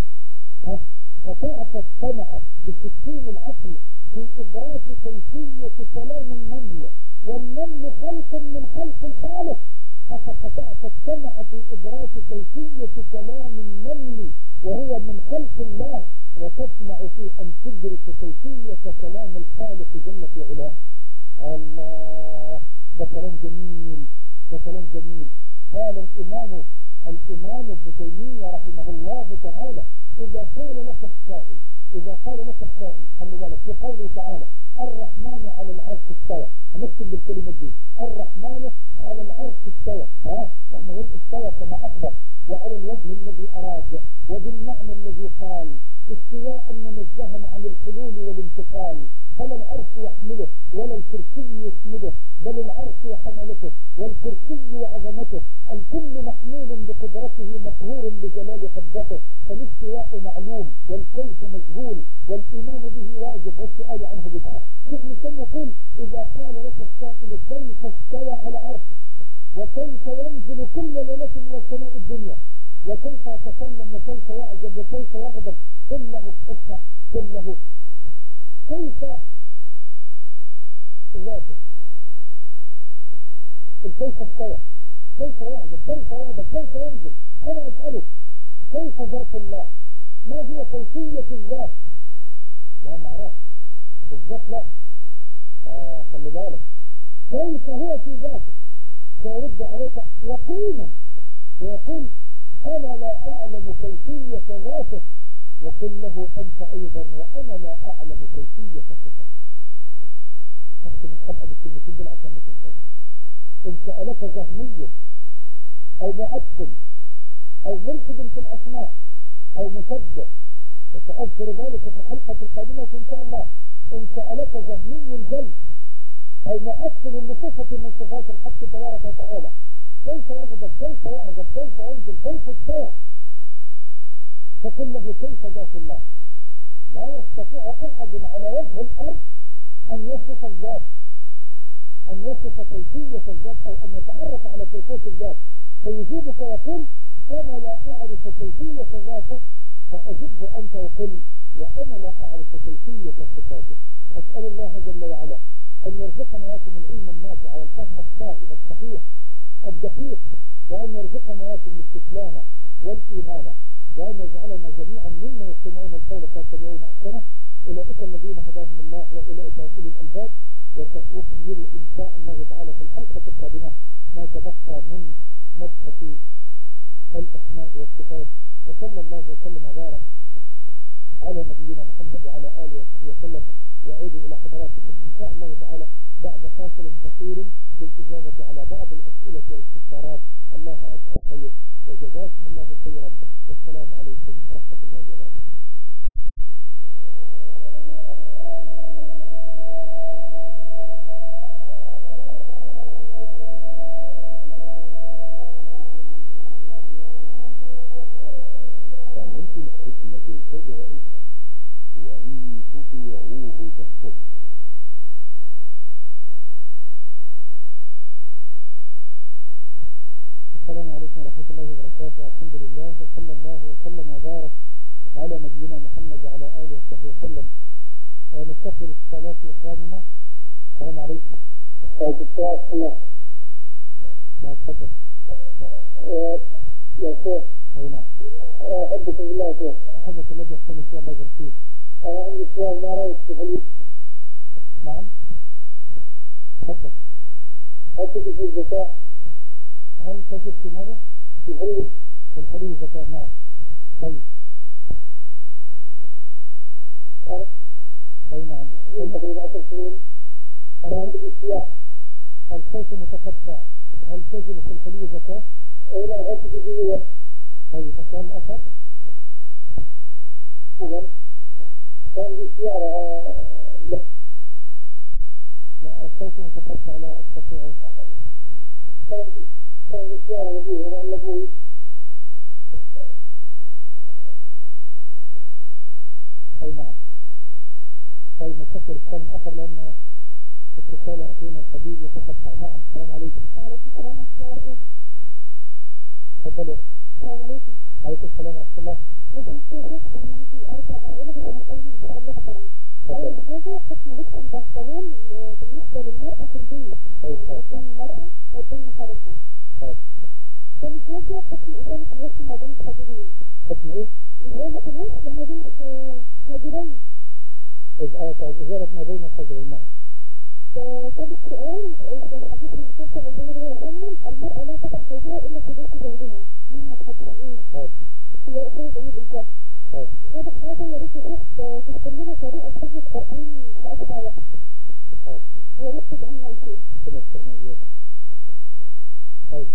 قطعت الطمع بسكين العقل في إدراك كيفية كلام النمل، والنمل خلق من خلق الخالق، فقطعت الطمع في إدراك كيفية كلام النمل وهو من خلق الله، وتطمع في أن تدرك كيفية كلام الخالق جل في علاه. الله، ده كلام جميل، ده كلام جميل. قال الإمام ابن تيمية رحمه الله تعالى: إذا قال لك السائل، خلي بالك في قوله تعالى: الرحمن على العرش استوى. هنختم بالكلمة دي: الرحمن على العرش استوى. احنا نقول استوى كما أخبر، وعلى الوجه الذي أراد، وبالمعنى الذي قال، استواء منزها عن الحلول والانتقال. فلا العرش يحمله ولا الكرسي يسنده، بل العرش وحملته والكرسي وعظمته، الكل محمول بقدرته مقهور بجلال قدرته. فالاستواء معلوم والكيف مجهول والإيمان به واجب والسؤال عنه بدعة. شيخ الإسلام يقول: إذا قال لك السائل كيف استوى على عرشه، وكيف ينزل كل ليلة إلى السماء الدنيا، وكيف يتكلم، وكيف يعجب، وكيف يغضب، كله اسمع، كله كيف ذاته، الكيف استوى كيف يعجب؟ كيف يعجب؟ كيف ينزل؟ أنا أسألك كيف ذات الله؟ ما هي كيفية الذات؟ لا معرفة الذات، لا خلي بالك كيف هو في ذاته. سيرد عليك يقينا ويقول أنا لا أعلم كيفية ذاته، وقل له أنت أيضا وأنا لا أعلم كيفية صفاته. أختم الحلقة بالكلمتين دول عشان ما تنساش. إن سألك جهمي أو مؤثل أو ملحد في الأسماء أو مصدق، وسأذكر ذلك في الحلقة القادمة إن شاء الله. إن سألك جهمي الجلد أو مؤثل لصفة من صفات الحق تبارك وتعالى كيف يغضب، كيف يعجب، كيف ينزل، كيف استوى، فقل له كيف ذات الله. لا يستطيع أحد على وجه الأرض أن يصف الذات، أن يصف كيفية الذات أو أن يتعرف على كيفية الذات، فيجيبك ويقول أنا لا أعرف كيفية ذاته، فأجبه أنت وقل وأنا لا أعرف كيفية صفاته. أسأل الله جل وعلا أن يرزقنا وياكم العلم النافع والفهم الصائب الصحيح الدقيق، وأن يرزقنا وياكم الاستسلام والإيمان، وأن يجعلنا جميعا ممن يستمعون القول فيتبعون أحسنه. أولئك الذين هداهم الله وأولئك هم أولو الألباب. وسنكمل إن شاء الله تعالى في الحلقة القادمة ما تبقى من مبحث الأسماء والصفات. وصلى الله وسلم وبارك على نبينا محمد وعلى آله وصحبه وسلم. وأعود إلى حضراتكم إن شاء الله تعالى بعد فاصل قصير للإجابة على بعض الأسئلة والاستفسارات. الله أكبر خير وجزاكم الله خيرا، والسلام عليكم ورحمة الله وبركاته. قناة الحكمة الفضائية، وإن تطيعوه تهتدوا. السلام عليكم ورحمة الله وبركاته. الحمد لله وصلى الله وسلم وبارك على نبينا محمد وعلى آله وصحبه وسلم. نستقبل الصلاة إخواننا. السلام عليكم. ما تفضل يا شيخ. أي نعم. أحبك بالله يا شيخ. أحبك الذي يحسن فيه الله يبارك فيك. أنا عندي سؤال ما رأيك في الحديث؟ نعم تفضل. هل تجد في الزكاة؟ هل تجد في ماذا؟ في الحديث. في الحديث زكاة. نعم. طيب. أي نعم. تقريبا 10 سنين. أنا عندي السياح. الصوت متقطع. هل تجد في الحديث زكاة؟ أي نعم. هل تجد في؟ طيب السؤال الآخر. نعم. كان في سيارة. لا الصوت متقطع لا أستطيع. كان في سيارة نبيه هنا النبوي. أي نعم. طيب نستقبل السؤال الآخر لأن اتصال أخينا الحبيب يتقطع. نعم. السلام عليكم. وعليكم السلام ورحمة الله وبركاته. تفضلوا. السلام عليكم. عليكم السلام ورحمة الله. لكن في شيخ أنا عندي 4 أسئلة بس هسألهم إن شاء الله بسرعة. أول حاجة حكم لبس البنطلون بالنسبة للمرأة في البيت قدام المرأة وقدام محارمها. ثاني حاجة حكم إزالة الوجه ما بين الحاجبين. حكم إيه؟ إزالة الوجه ما بين الحاجبين. إزالة ما بين الحاجبين. نعم. ثالث سؤال في الحديث المرسول صلى الله عليه وسلم المرأة لا تضع ثوبها إلا في بيت زوجها. مما تحدث إيه؟ هي أسئلة إيه بالظبط؟ رابع حاجة يا ريت يا شيخ تذكر لنا طريقة حفظ القرآن في أسرع وقت. يا ريت تدعمنا يا شيخ. طيب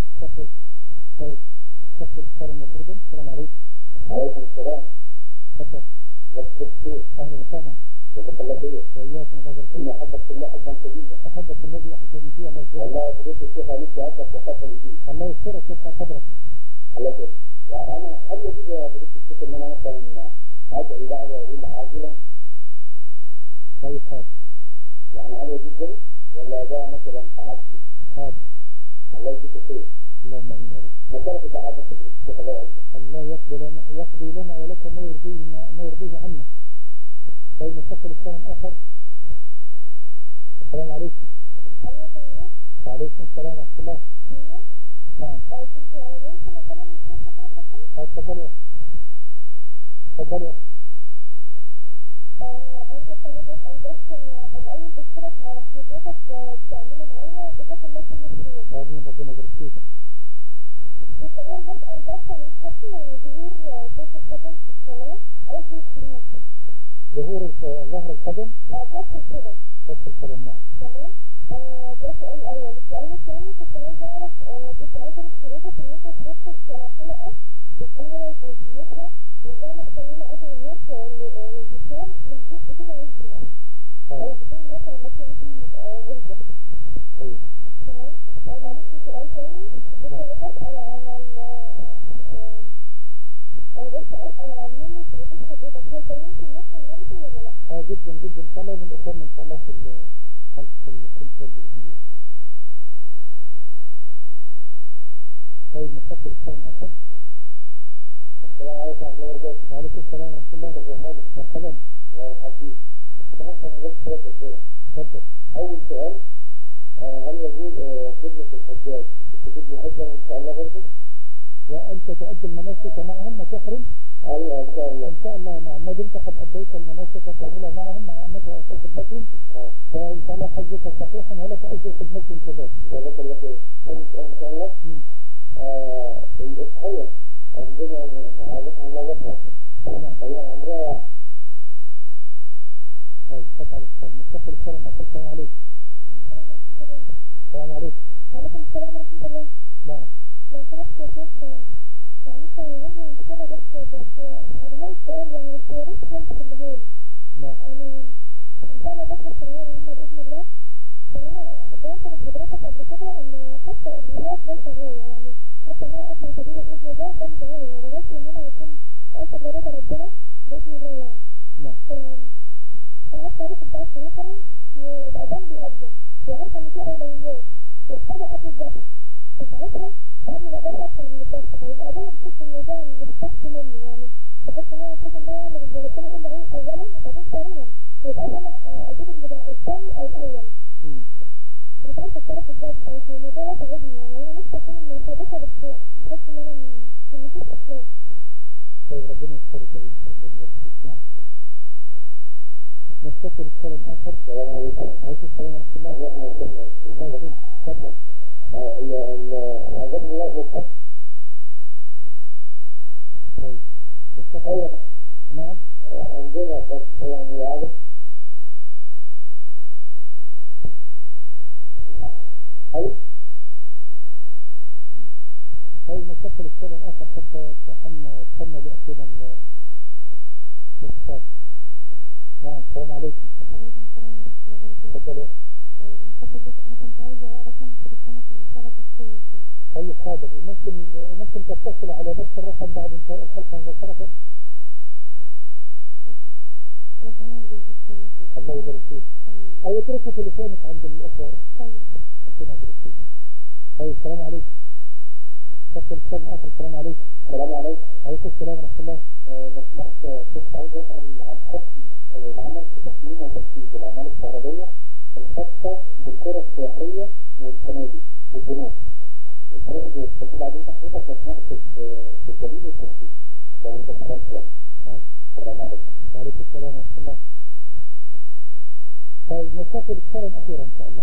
تفضل السلام من الأردن. السلام عليكم. عليكم السلام. تفضل. أهلا وسهلا. جزاك الله خير. وإياكم الله يبارك فيك. أحبك الله حبا شديدا. أحبك الذي أحبني فيه. الله يسلمك. والله بديت فيها لسه أحبك وحبا جديد. الله يسترك يرفع قدرك. الله يسلمك. يعني أنا هل يجوز بديت الشيخ إن أنا مثلا أدعي دعوة وأقول عاجلا؟ طيب حاضر. يعني هل يجوز ذلك؟ ولا ده مثلا تعدي؟ حاضر. الله يجزيك خير. اللهم آمين يا رب. مسألة التعادل في الشيخ الله يعزك. الله يقضي لنا ولكم ما يرضيه عنا. طيب نستقبل السلام الآخر. السلام عليكم. وعليكم السلام ورحمة الله. نعم. كنت ممكن أتكلم من 5 حاجة بس؟ اتفضلي. اتفضلي. أنا كنت عايزة أسأل بس الأول بشكرك على حضرتك بتعملي معايا جزاك الله كل خير. آمين ربنا يبارك فيك. كنت أول بسأل بس عن حكم ظهور كرة القدم في الصلاة أو في الخروج. ظهور ظهر القدم؟ كرة القدم. كرة القدم نعم. تمام. ده السؤال الأول. السؤال الثاني كنت عايزة أعرف كنت عايزة من حضرتك إن أنت تخصص حلقة بتناول تنظيمها وإزاي نقدر إن أنا أدعو الناس للإسلام من بدون أي شيء. أو بدون مثلا ما يكون غلبة. طيب. تمام. معلش سؤال تاني كنت عايزة أسأل عن بس أسأل عن مين تلاتين حضرتك هل ده يمكن نسمع برضه ولا لأ؟ جدا جدا إن شاء الله من الإخوان إن شاء الله في خلف الكنترول بإذن الله. طيب نستقبل السلام آخر. السلام عليكم ورحمة الله وبركاته. وعليكم السلام ورحمة الله وبركاته. مرحبا. وحبيبي. أنا بس 3 أسئلة. تفضل. أول سؤال هل يجوز خدمة الحجاج تجيب لي حجة إن شاء الله برضه؟ وأنت تؤدي المناسك معهم وتحرم؟ أيوه إن شاء الله. إن شاء الله نعم. ما دمت قد أديت المناسك وتعملها معهم مع أنك في خدمتهم فإن شاء الله حجك صحيحا ولك أجر خدمتهم كذلك. جزاك الله خير. إن شاء الله. الأضحية عندنا عادة الله وفاة. هي عمرها. طيب قطع الإسلام. نستقبل السلام آخر. السلام عليكم. السلام عليكم. وعليكم السلام ورحمة الله. نعم. لو سمحت يا شيخ معلش أنا عندي مشكلة بس هل السؤال يعني الخيارات هل اللي هي نعم. إن شاء الله داخل الثانوية العامة بإذن الله. فأنا سمعت من حضرتك قبل كده إن حتى الجهاز ليس غاية يعني حتى ما أسمع سبيل الإحنا ده مش غاية لغاية إن أنا يكون أوصل لرضا ربنا بإذن الله يعني. نعم. فأنا تعرف الدرس مثلا الأذان بيأذن وعارفة إن في أولويات وابتدى قبل الدرس فساعتها قبل ما أدرس أكتر من الدرس فيبقى ده بحس إن ده مستحق مني يعني بحس إن أنا أشوف إن أنا أعمل اللي ربنا يقول لي عليه أولا وبعدين ثانيا ويبقى أنا أجيب اللي الثاني أو الأول. مش عارفة الطرف إزاي بصراحة الموضوع ده تعبني يعني أنا نفسي أكون مصادقة بس بحس إن أنا مفيش إخلاص. طيب ربنا يسترك يا بنت ربنا يبارك فيك. نعم. نستقبل السلام آخر. السلام عليكم. وعليكم السلام ورحمة الله. تفضل. عجبني الله بالحق. طيب. نستقبل. نعم. عندنا يعني عجب. طيب نستقبل السلام آخر حتى تحمل لأخونا الاتصال. نعم. السلام عليكم. وعليكم السلام ورحمة الله وبركاته. تفضلوا. أنا كنت عايزة رقم تليفونك المشاركة الشخصية. طيب حاضر. ممكن تتصل على نفس الرقم بعد انتهاء الحلقة مباشرة. الله يبارك فيك. أو اتركوا تليفونك عند الأخوة. طيب. ربنا يبارك فيك. طيب السلام عليكم. تفضل السلام آخر. السلام عليكم. السلام عليكم. وعليكم السلام ورحمة الله. لو سمحت كنت عايز أسأل عن حكم العمل في تصميم وتنفيذ الأعمال الكهربائية الخاصة بالقرى السياحية والفنادق والبنوك. الطريقة دي بس بعدين حضرتك لو سمحت بالدليل والتفصيل لو أنت سمحت يعني. السلام عليكم. وعليكم السلام ورحمة الله. طيب نستقبل السلام أخيرا إن شاء الله.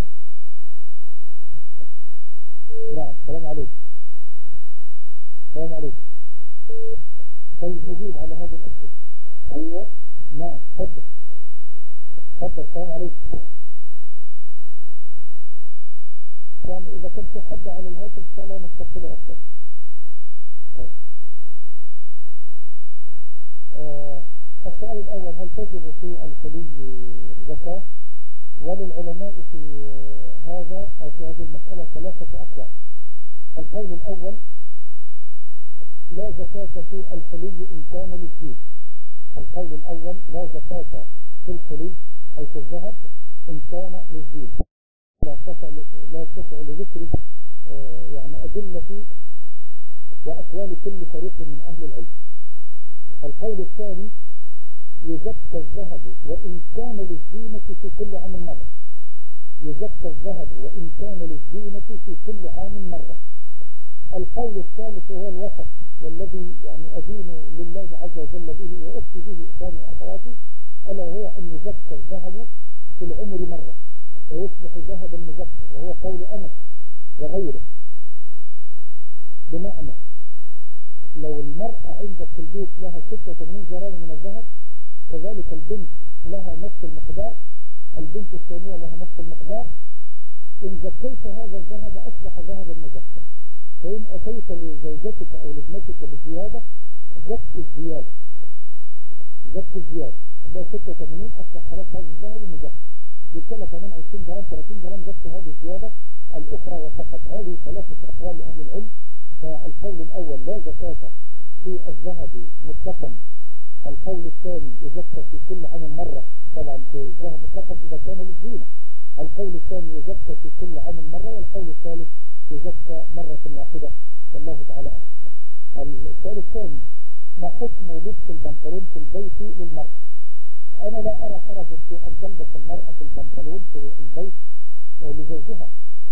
نعم. السلام عليكم. السلام عليكم. طيب نجيب على هذا الأسئلة. أيوه. نعم. تفضل. تفضل. السلام عليكم. يعني إذا كنت في حد على الهاتف إن شاء الله نستقبله أكثر. طيب. السؤال الأول هل تجب في الحلي زكاة؟ وللعلماء في هذا أو في هذه المسألة 3 أقوال. القول الأول لا زكاة في الحلي إن كان للزينة. القول الأول لا زكاة في الحلي أي في الذهب إن كان للزينة. لا تسع لذكر يعني أدلة وأقوال كل فريق من أهل العلم. القول الثاني يزكى الذهب وإن كان للزينة في كل عام مرة. يزكى الذهب وإن كان للزينة في كل عام مرة. القول الثالث هو الوسط، والذي يعني أدين لله عز وجل به وأفتي به إخواني وأخواتي، ألا هو أن يزكى الذهب في العمر مرة ويصبح ذهبا مزكى، وهو قول أنس وغيره. بمعنى لو المرأة عندك في البيت لها 86 جرام من الذهب، كذلك البنت لها نفس المقدار، البنت الثانية لها نفس المقدار. إن زكيت هذا الذهب أصبح ذهبا مزكى. فإن أتيت لزوجتك أو لابنتك بزيادة، زك الزيادة، زك الزيادة، ده 86 أصبح خلاص هذا الذهب مزكى. بالتالي كمان 20 جرام 30 جرام زك هذه الزيادة الأخرى وفقط. هذه ثلاثة أقوال لأهل العلم. فالقول الأول لا زكاة في الذهب مطلقا. القول الثاني يزكى في كل عام مرة، طبعا في الذهب مطلقا إذا كان للزينة. القول الثاني يزكى في كل عام مرة، والقول الثالث يزكى مرة واحدة. والله تعالى أعلم. السؤال الثاني: ما حكم لبس البنطلون في البيت للمرأة؟ أنا لا أرى حرجا في أن تلبس المرأة البنطلون في البيت لزوجها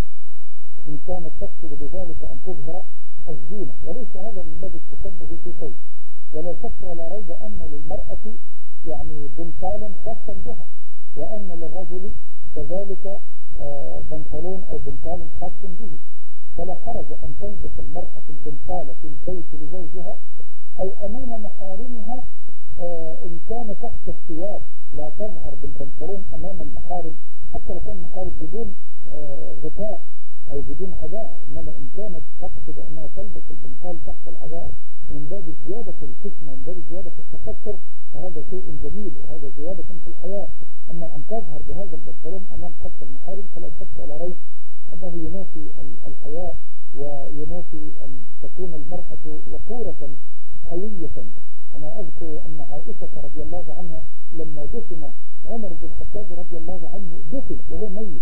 إن كانت تقصد بذلك أن تظهر الزينة، وليس هذا من باب التشبه في شيء. ولا شك ولا ريب أن للمرأة يعني بنطالا خاصا بها، وأن للرجل كذلك بنطلون أو بنطال خاص به. فلا حرج أن تلبس المرأة البنطال في البيت لزوجها أو أمام محارمها إن كان تحت الثياب، لا تظهر بالبنطلون أمام المحارم حتى لو كان محارم بدون غطاء أو بدون عباءة. إنما إن كانت تقصد أنها تلبس البنطال تحت العباءة من باب زيادة الحكمة، من باب زيادة التفكر، فهذا شيء جميل وهذا زيادة في الحياة. أما أن تظهر بهذا البنطلون أمام حتى المحارم فلا شك ولا ريب أنه ينافي الحياة وينافي أن تكون المرأة وقورة حيية. أنا أذكر أن عائشة رضي الله عنها لما دفن عمر بن الخطاب رضي الله عنه، دفن وهو ميت،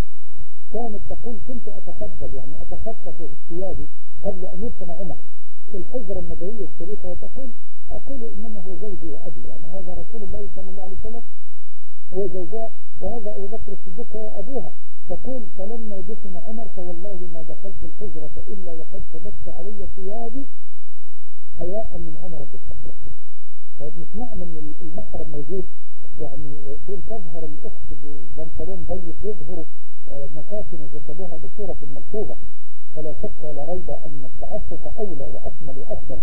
كانت تقول: كنت أتفضل يعني أتخطى في ثيابي قبل أن يدفن عمر في الحجرة النبوية الشريفة، وتقول: أقول إنما هو زوجي وأبي، يعني هذا رسول الله صلى الله عليه وسلم هو زوجها، وهذا أبو بكر الصديق هو أبوها. تقول: فلما دفن عمر فوالله ما دخلت الحجرة إلا وقد كبت علي ثيابي حياء من عمر بن الخطاب. فمش معنى ان المحرم موجود يعني تظهر الاخت ببنطلون ضيق يظهر مفاتن جسدها بصوره ملحوظه. فلا شك ولا ريب ان التعفف اولى واكمل وافضل.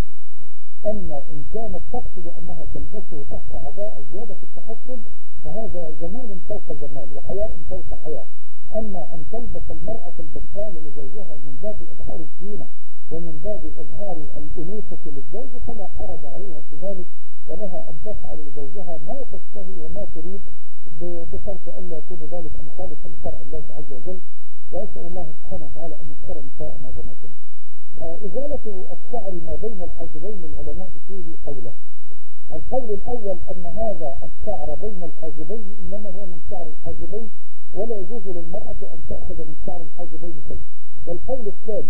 اما ان كانت تقصد انها تلبسه تحت عباءه زياده في التحسن فهذا جمال فوق جمال وحياء فوق حياء. اما ان تلبس المراه البنطال لزوجها من باب اظهار الزينه ومن باب إظهار الأنوثة للزوج فلا حرج عليها في ذلك، ولها أن تفعل لزوجها ما تشتهي وما تريد بشرط أن لا يكون ذلك مخالفا لشرع الله عز وجل. وأسأل الله سبحانه وتعالى أن يستر نساءنا وبناتنا. إزالة الشعر ما بين الحاجبين العلماء فيه قوله. القول الأول أن هذا الشعر بين الحاجبين إنما هو من شعر الحاجبين، ولا يجوز للمرأة أن تأخذ من شعر الحاجبين شيء. والقول الثاني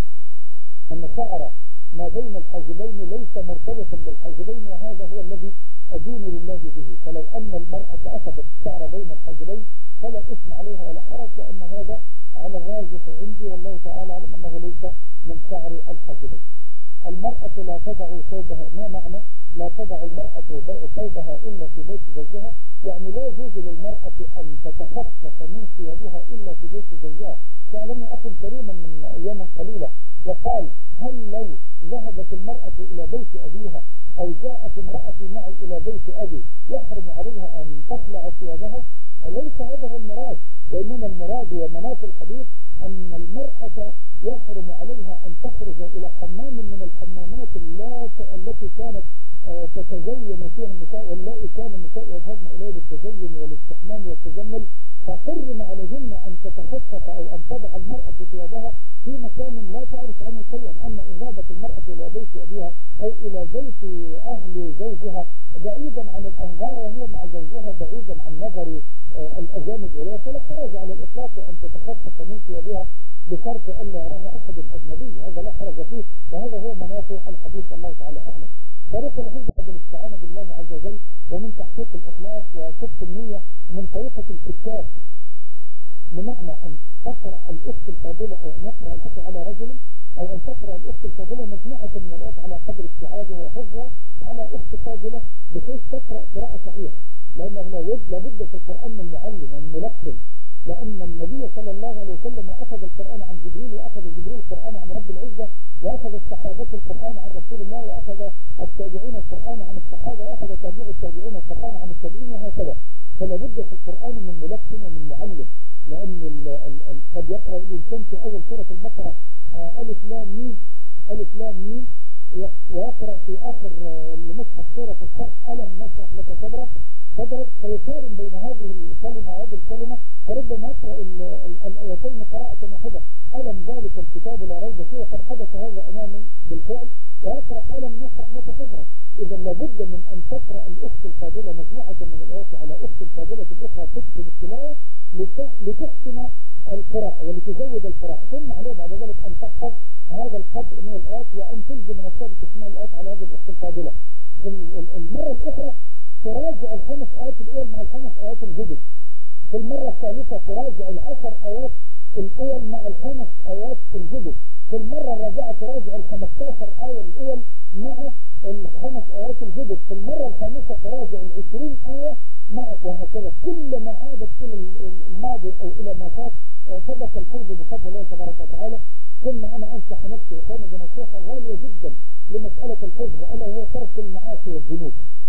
أن شعر ما بين الحاجبين ليس مرتبطا بالحاجبين، وهذا هو الذي أدين لله به. فلو أن المرأة أخذت الشعر بين الحاجبين فلا إثم عليها ولا حرج، لأن هذا على الراجح عندي والله تعالى أعلم أنه ليس من شعر الحاجبين. المرأة لا تضع ثوبها، ما معنى لا تضع المرأة ثوبها إلا في بيت زوجها؟ يعني لا يجوز للمرأة أن تتخصص من ثيابها إلا في بيت زوجها. سألني أخ كريما من أيام قليلة وقال: هل لو ذهبت المرأة إلى بيت أبيها أو جاءت امرأة معي إلى بيت أبي يحرم عليها أن تخلع ثيابها؟ ليس هذا هو المراد، وإنما المراد ومناط الحديث أن المرأة يحرم عليها أن تخرج إلى حمام من الحمامات التي كانت تتزين فيها النساء، واللائي كان النساء يذهبن إليه للتزين والاستحمام والتجمل، فحرم عليهن أن تتخصص أو أن تضع المرأة ثيابها في مكان لا تعرف عنه شيئا. أما إن ذهبت المرأة إلى بيت أبيها أو إلى بيت أهل زوجها بعيدا عن الأنظار وهي مع زوجها بعيدا عن نظر الأجانب إليها فلا حرج على الإطلاق أن تتخصص من ثيابها بشرط ألا يراها أحد أجنبي، هذا لا حرج فيه، وهذا هو مناط الحديث الله تعالى أعلم. طريق الحفظ بالاستعانة بالله عز وجل ومن تحقيق الإخلاص وصدق النية من طريقة الكتاب، بمعنى أن تقرأ الأخت الفاضلة أو أن يقرأ الأخ على رجل أو أن تقرأ الأخت الفاضلة مجموعة من الآيات على قدر استيعابها وحفظها على أخت فاضلة بحيث تقرأ قراءة صحيحة، لأنه لابد في القرآن من معلم ومن ملقن، لأن النبي صلى الله عليه وسلم أخذ القرآن عن جبريل، وأخذ جبريل القرآن عن رب العزة، وأخذ الصحابة القرآن عن رسول الله، وأخذ التابعين القرآن عن الصحابة، وأخذ تابع التابعين القرآن عن التابعين، وهكذا. فلا بد في القرآن من ملقن ومن معلم، لأن قد يقرأ الإنسان في أول سورة البقرة ألف لام ميم ألف لام ميم، ويقرأ في آخر المصحف سورة الشرح ألم نشرح لك صدرك، فيقارن بين هذه الكلمة وهذه الكلمة، فربما يقرأ الآيتين قراءة واحدة، ألم ذلك الكتاب لا ريب فيه، وقد حدث هذا أمامي بالفعل، ويقرأ ألم نشرح لك صدرك. إذا لابد من أن تقرأ الأخت الفاضلة مجموعة من الآيات على أخت الفاضلة الأخرى تتقن التلاوة لتحسن القراءة ولتزود القراءة، ثم عليه بعد ذلك أن تحفظ هذا القدر من الآيات، وأن تلزم نفسك تسمع الآيات على هذه الأخت الفاضلة. المرة الأخرى تراجع الخمس آيات الأول مع الخمس آيات الجدد، في المرة الثالثة تراجع العشر آيات الأول مع الخمس آيات الجدد، في المرة الرابعة تراجع ال15 آية الأول مع الخمس آيات الجدد، في المرة الخامسة تراجع ال20 آية مع، وهكذا كلما عادت إلى الماضي أو إلى ما فات ثبت الحفظ بفضل الله تبارك وتعالى. ثم أنا أنصح نفسي وأنا بنصيحة غالية جدا لمسألة الحفظ، ألا هو ترك المعاصي والذنوب.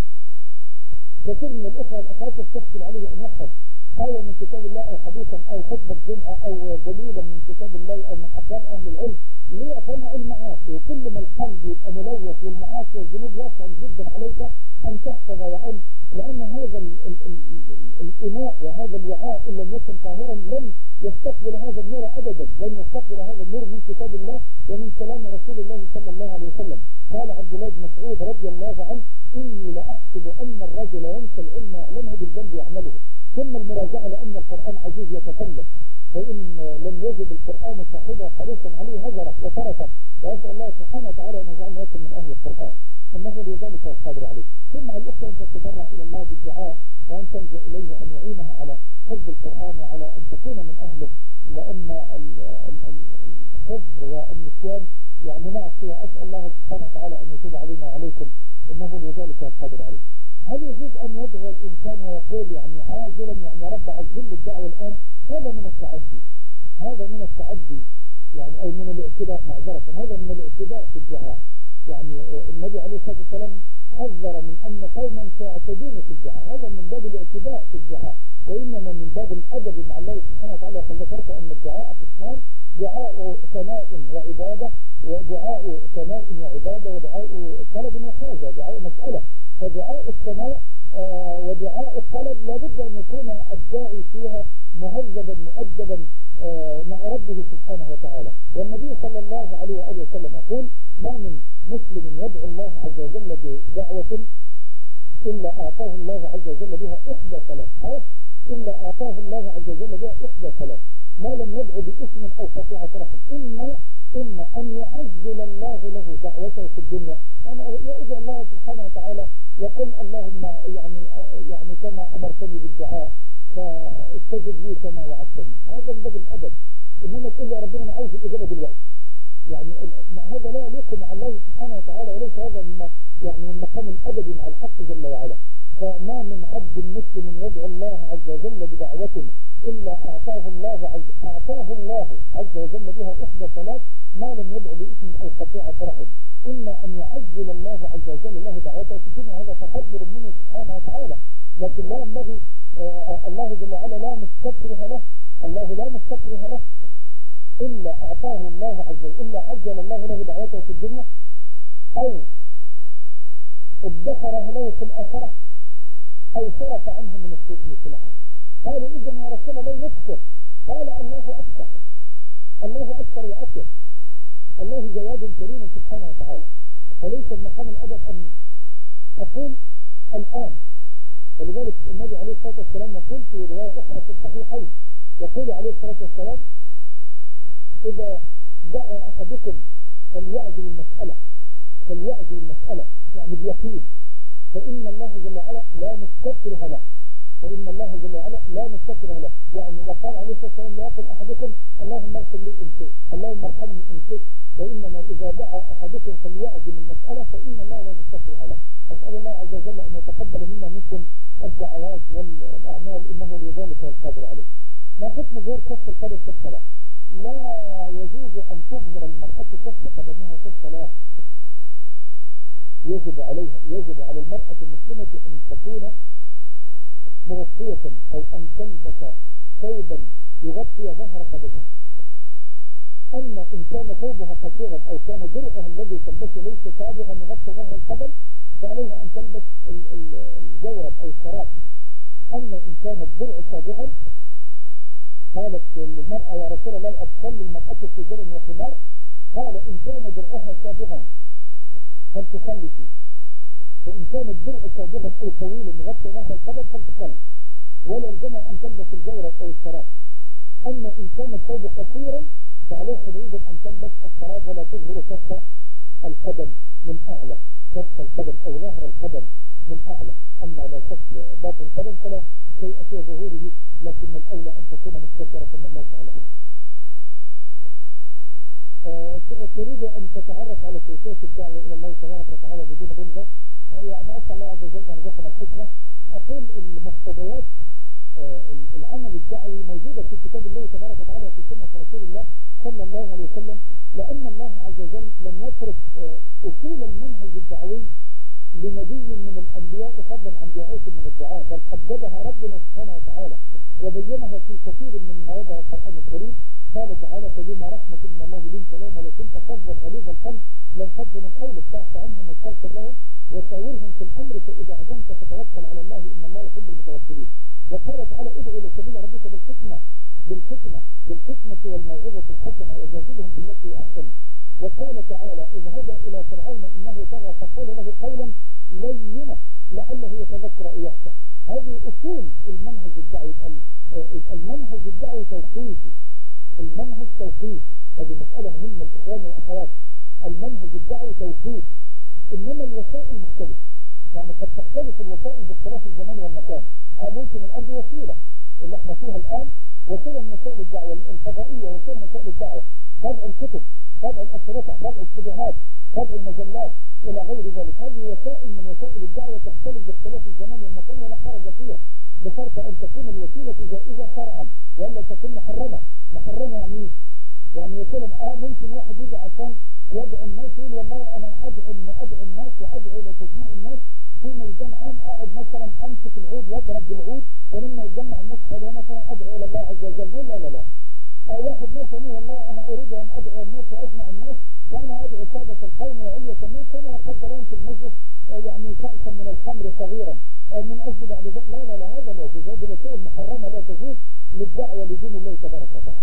كثير من الأخوة والأخوات يستحسن عليه أن يحفظ آية من كتاب الله أو حديثا أو خطبة جمعة أو دليلا من كتاب الله أو من أقوال أهل العلم، ليه أفهم المعاصي؟ وكل ما القلب يبقى ملوث والمعاصي والذنوب يصعب جدا عليك أن تحفظ، لأن هذا الإناء وهذا الوعاء إن لم يكن طاهرا لن يستقبل هذا النور أبدا، لن يستقبل هذا النور من كتاب الله ومن كلام رسول الله صلى الله عليه وسلم. قال عبد الله بن مسعود رضي الله عنه: إني لأحسب أن الرجل ينسى العلم يعلمه بالذنب يعمله، ثم المراجعة لأن القرآن عزيز يتكلم، فإن لم يجد القرآن صاحبه حريصا عليه هجره وتركه، وأسأل الله سبحانه وتعالى أن يجعلنا من أهل القرآن، إنه لذلك القادر عليه. ثم الأخوة أن تتضرع إلى الله بالدعاء، وأن تلجأ إليه أن يعينها على حفظ القرآن وعلى أن تكون من أهله، لأن الحفظ والنسيان يعني معصية، أسأل الله سبحانه وتعالى أن يتوب علينا وعليكم، إنه لذلك القادر عليه. هل يجوز أن يدعو الإنسان ويقول يعني عاجلا يعني رب عجل الدعوة الآن؟ هذا من التعدي، هذا من التعدي يعني، أو من الاعتداء، معذرة، هذا من الاعتداء في الدعاء. يعني النبي عليه الصلاة والسلام حذر من أن قوما سيعتدون في الدعاء، هذا من باب الاعتداء في الدعاء، وإنما من باب الأدب مع الله سبحانه وتعالى. وقد ذكرت أن الدعاء قسمان: دعاء ثناء وعبادة، ودعاء ثناء وعبادة، ودعاء طلب وحاجة، دعاء مسألة. فدعاء الثناء ودعاء الطلب لابد أن يكون الداعي فيها مهذبا مؤدبا مع ربه سبحانه وتعالى. والنبي صلى الله عليه وآله وسلم يقول: ما من مسلم يدعو الله عز وجل بدعوة إلا أعطاه الله عز وجل بها إحدى ثلاث، إلا أعطاه الله عز وجل بها إحدى ثلاث، ما لم يدعو باسم أو قطيعة رحم، إما أن يعجل الله له دعوته في الدنيا، يعني يدعو الله سبحانه وتعالى يقول: اللهم يعني كما أمرتني بالدعاء فاستجب لي كما وعدتني، هذا من باب الأدب. إنما تقول يا ربنا أنا عايز الإجابة دلوقتي، يعني هذا لا يليق مع الله سبحانه وتعالى، وليس هذا من مقام الأدب مع الحق جل وعلا. فما من عبد مسلم يدعو الله عز وجل بدعوة إلا أعطاه الله عز وجل بها إحدى ثلاث، ما لم يدعو باسم أو قطيعة رحم، إما أن يعجل الله عز وجل له دعوته في الدنيا، هذا تقدر منه سبحانه وتعالى، لكن لا ينبغي الله جل وعلا لا مستكره له، الله لا مستكره له، إلا أعطاه الله عز وجل، إلا عجل الله له دعوته في الدنيا، أو ادخره له في الآخرة، أو صرف عنه من السوء مثلها. قالوا: إذا يا رسول الله نكثر. قال: الله أكثر، الله أكثر وأكثر، الله جواد كريم سبحانه وتعالى. فليس المقام الأدب أن أقول الآن، ولذلك النبي عليه الصلاة والسلام يقول في رواية أخرى في الصحيحين، يقول عليه الصلاة والسلام: إذا دعا أحدكم فليعزل المسألة يعني بيقين، فإن الله جل وعلا لا مستكره له، يعني وقال عليه الصلاة والسلام: لا يقل أحدكم اللهم اغفر لي إن شئت، اللهم ارحمني إن شئت، وإنما إذا دعا أحدكم فليعزم المسألة فإن الله لا يستطيع له. أسأل الله عز وجل أن يتقبل منا منكم الدعوات والأعمال إنه لذلك القادر عليه. ما حكم ظهور كف القدم في الصلاة؟ لا يجوز أن تظهر المرأة كف قدمها في الصلاة. يجب على المرأة المسلمة أن تكون مغطية أو أن تلبس ثوبا يغطي ظهر قدمها. أما إن كان ثوبها قصيرا أو كان درعها الذي تلبسه ليس سابغا يغطي ظهر القدم فعليها أن تلبس الجورب أو الشراب. أما إن كان الدرع سابغا قالت المرأة يا رسول الله أدخل المرأة في درع وخمار؟ قال إن كان درعها سابغا فلتصلي فيه، فإن كان الدرع سابغا أو طويلا يغطي ظهر القدم فلتصلي، ولا الجمع أن تلبس الجورب أو الشراب. أما إن كان الثوب قصيرا فعليه حينئذ أن تلبس الشراب ولا تظهر كف القدم من أعلى، كف القدم أو ظهر القدم من أعلى. أما لو كف باطن القدم فلا شيء في ظهوره، لكن الأولى أن تكون مستترة من الله تعالى. تريد أن تتعرف على كيفية الدعوة إلى الله تبارك وتعالى بدون غلظة؟ يعني أسأل الله عز وجل أن يرزقنا الحكمة. أقول المقتضيات العمل الدعوي موجودة في كتاب الله تبارك وتعالى وفي سنة رسول الله صلى الله عليه وسلم، لأن الله عز وجل لم يترك أصول المنهج الدعوي لنبي من الأنبياء فضلا عن دعاية من الدعاء، بل حددها ربنا سبحانه وتعالى وبينها في كثير من مواضع القرآن الكريم. قال تعالى فبما رحمة من الله لنت لهم ولو كنت فظا غليظ القلب لانفضوا من حولك فاعف عنهم واستغفر لهم وشاورهم في الأمر فإذا عزمت فتوكل على الله إن الله يحب المتوكلين. وقال تعالى ادعو إلى سبيل ربك بالحكمة والموعظة الحسنة وجادلهم بالتي هي أحسن. وقال تعالى اذهب إلى فرعون إنه طغى فقول له قولا لينا لعله يتذكر أو يخشى. هذه أصول المنهج الدعوي. المنهج الدعوي توقيفي، المنهج توقيفي، هذه مسألة مهمة الإخوان والأخوات. المنهج الدعوي توقيفي، إنما الوسائل مختلفة، يعني قد تختلف الوسائل باختلاف الزمان والمكان. ممكن الأرض وسيلة اللي احنا فيها الآن وسيلة من وسائل الدعوة الفضائية، وسيلة من وسائل الدعوة، طبع الكتب، طبع الأشرطة، طبع الشبهات، طبع المجلات إلى غير ذلك. هذه وسائل من وسائل الدعوة تختلف باختلاف الزمان والمكان ولا حرج فيها، بشرط أن تكون الوسيلة جائزة شرعا ولا تكون محرمة. محرمة يعني ايه؟ يعني مثلا ممكن واحد يجي عشان يدعو الناس يقول والله أنا أدعو الناس وأدعو إلى تجميع الناس في ميدان عام، أقعد مثلا أمسك العود وأضرب بالعود ولما يجمع الناس فلا مثلا أدعو إلى الله عز وجل. لا. واحد مثلا والله أنا أريد أن أدعو الناس وأجمع الناس وأنا أدعو سادة القوم وعلية الناس فأنا أقدر لهم في المسجد يعني كأسا من الخمر صغيرا من أجل بعد ذلك. لا هذا لا يجوز، هذه وسائل محرمة لا تجوز للدعوة لدين الله تبارك وتعالى.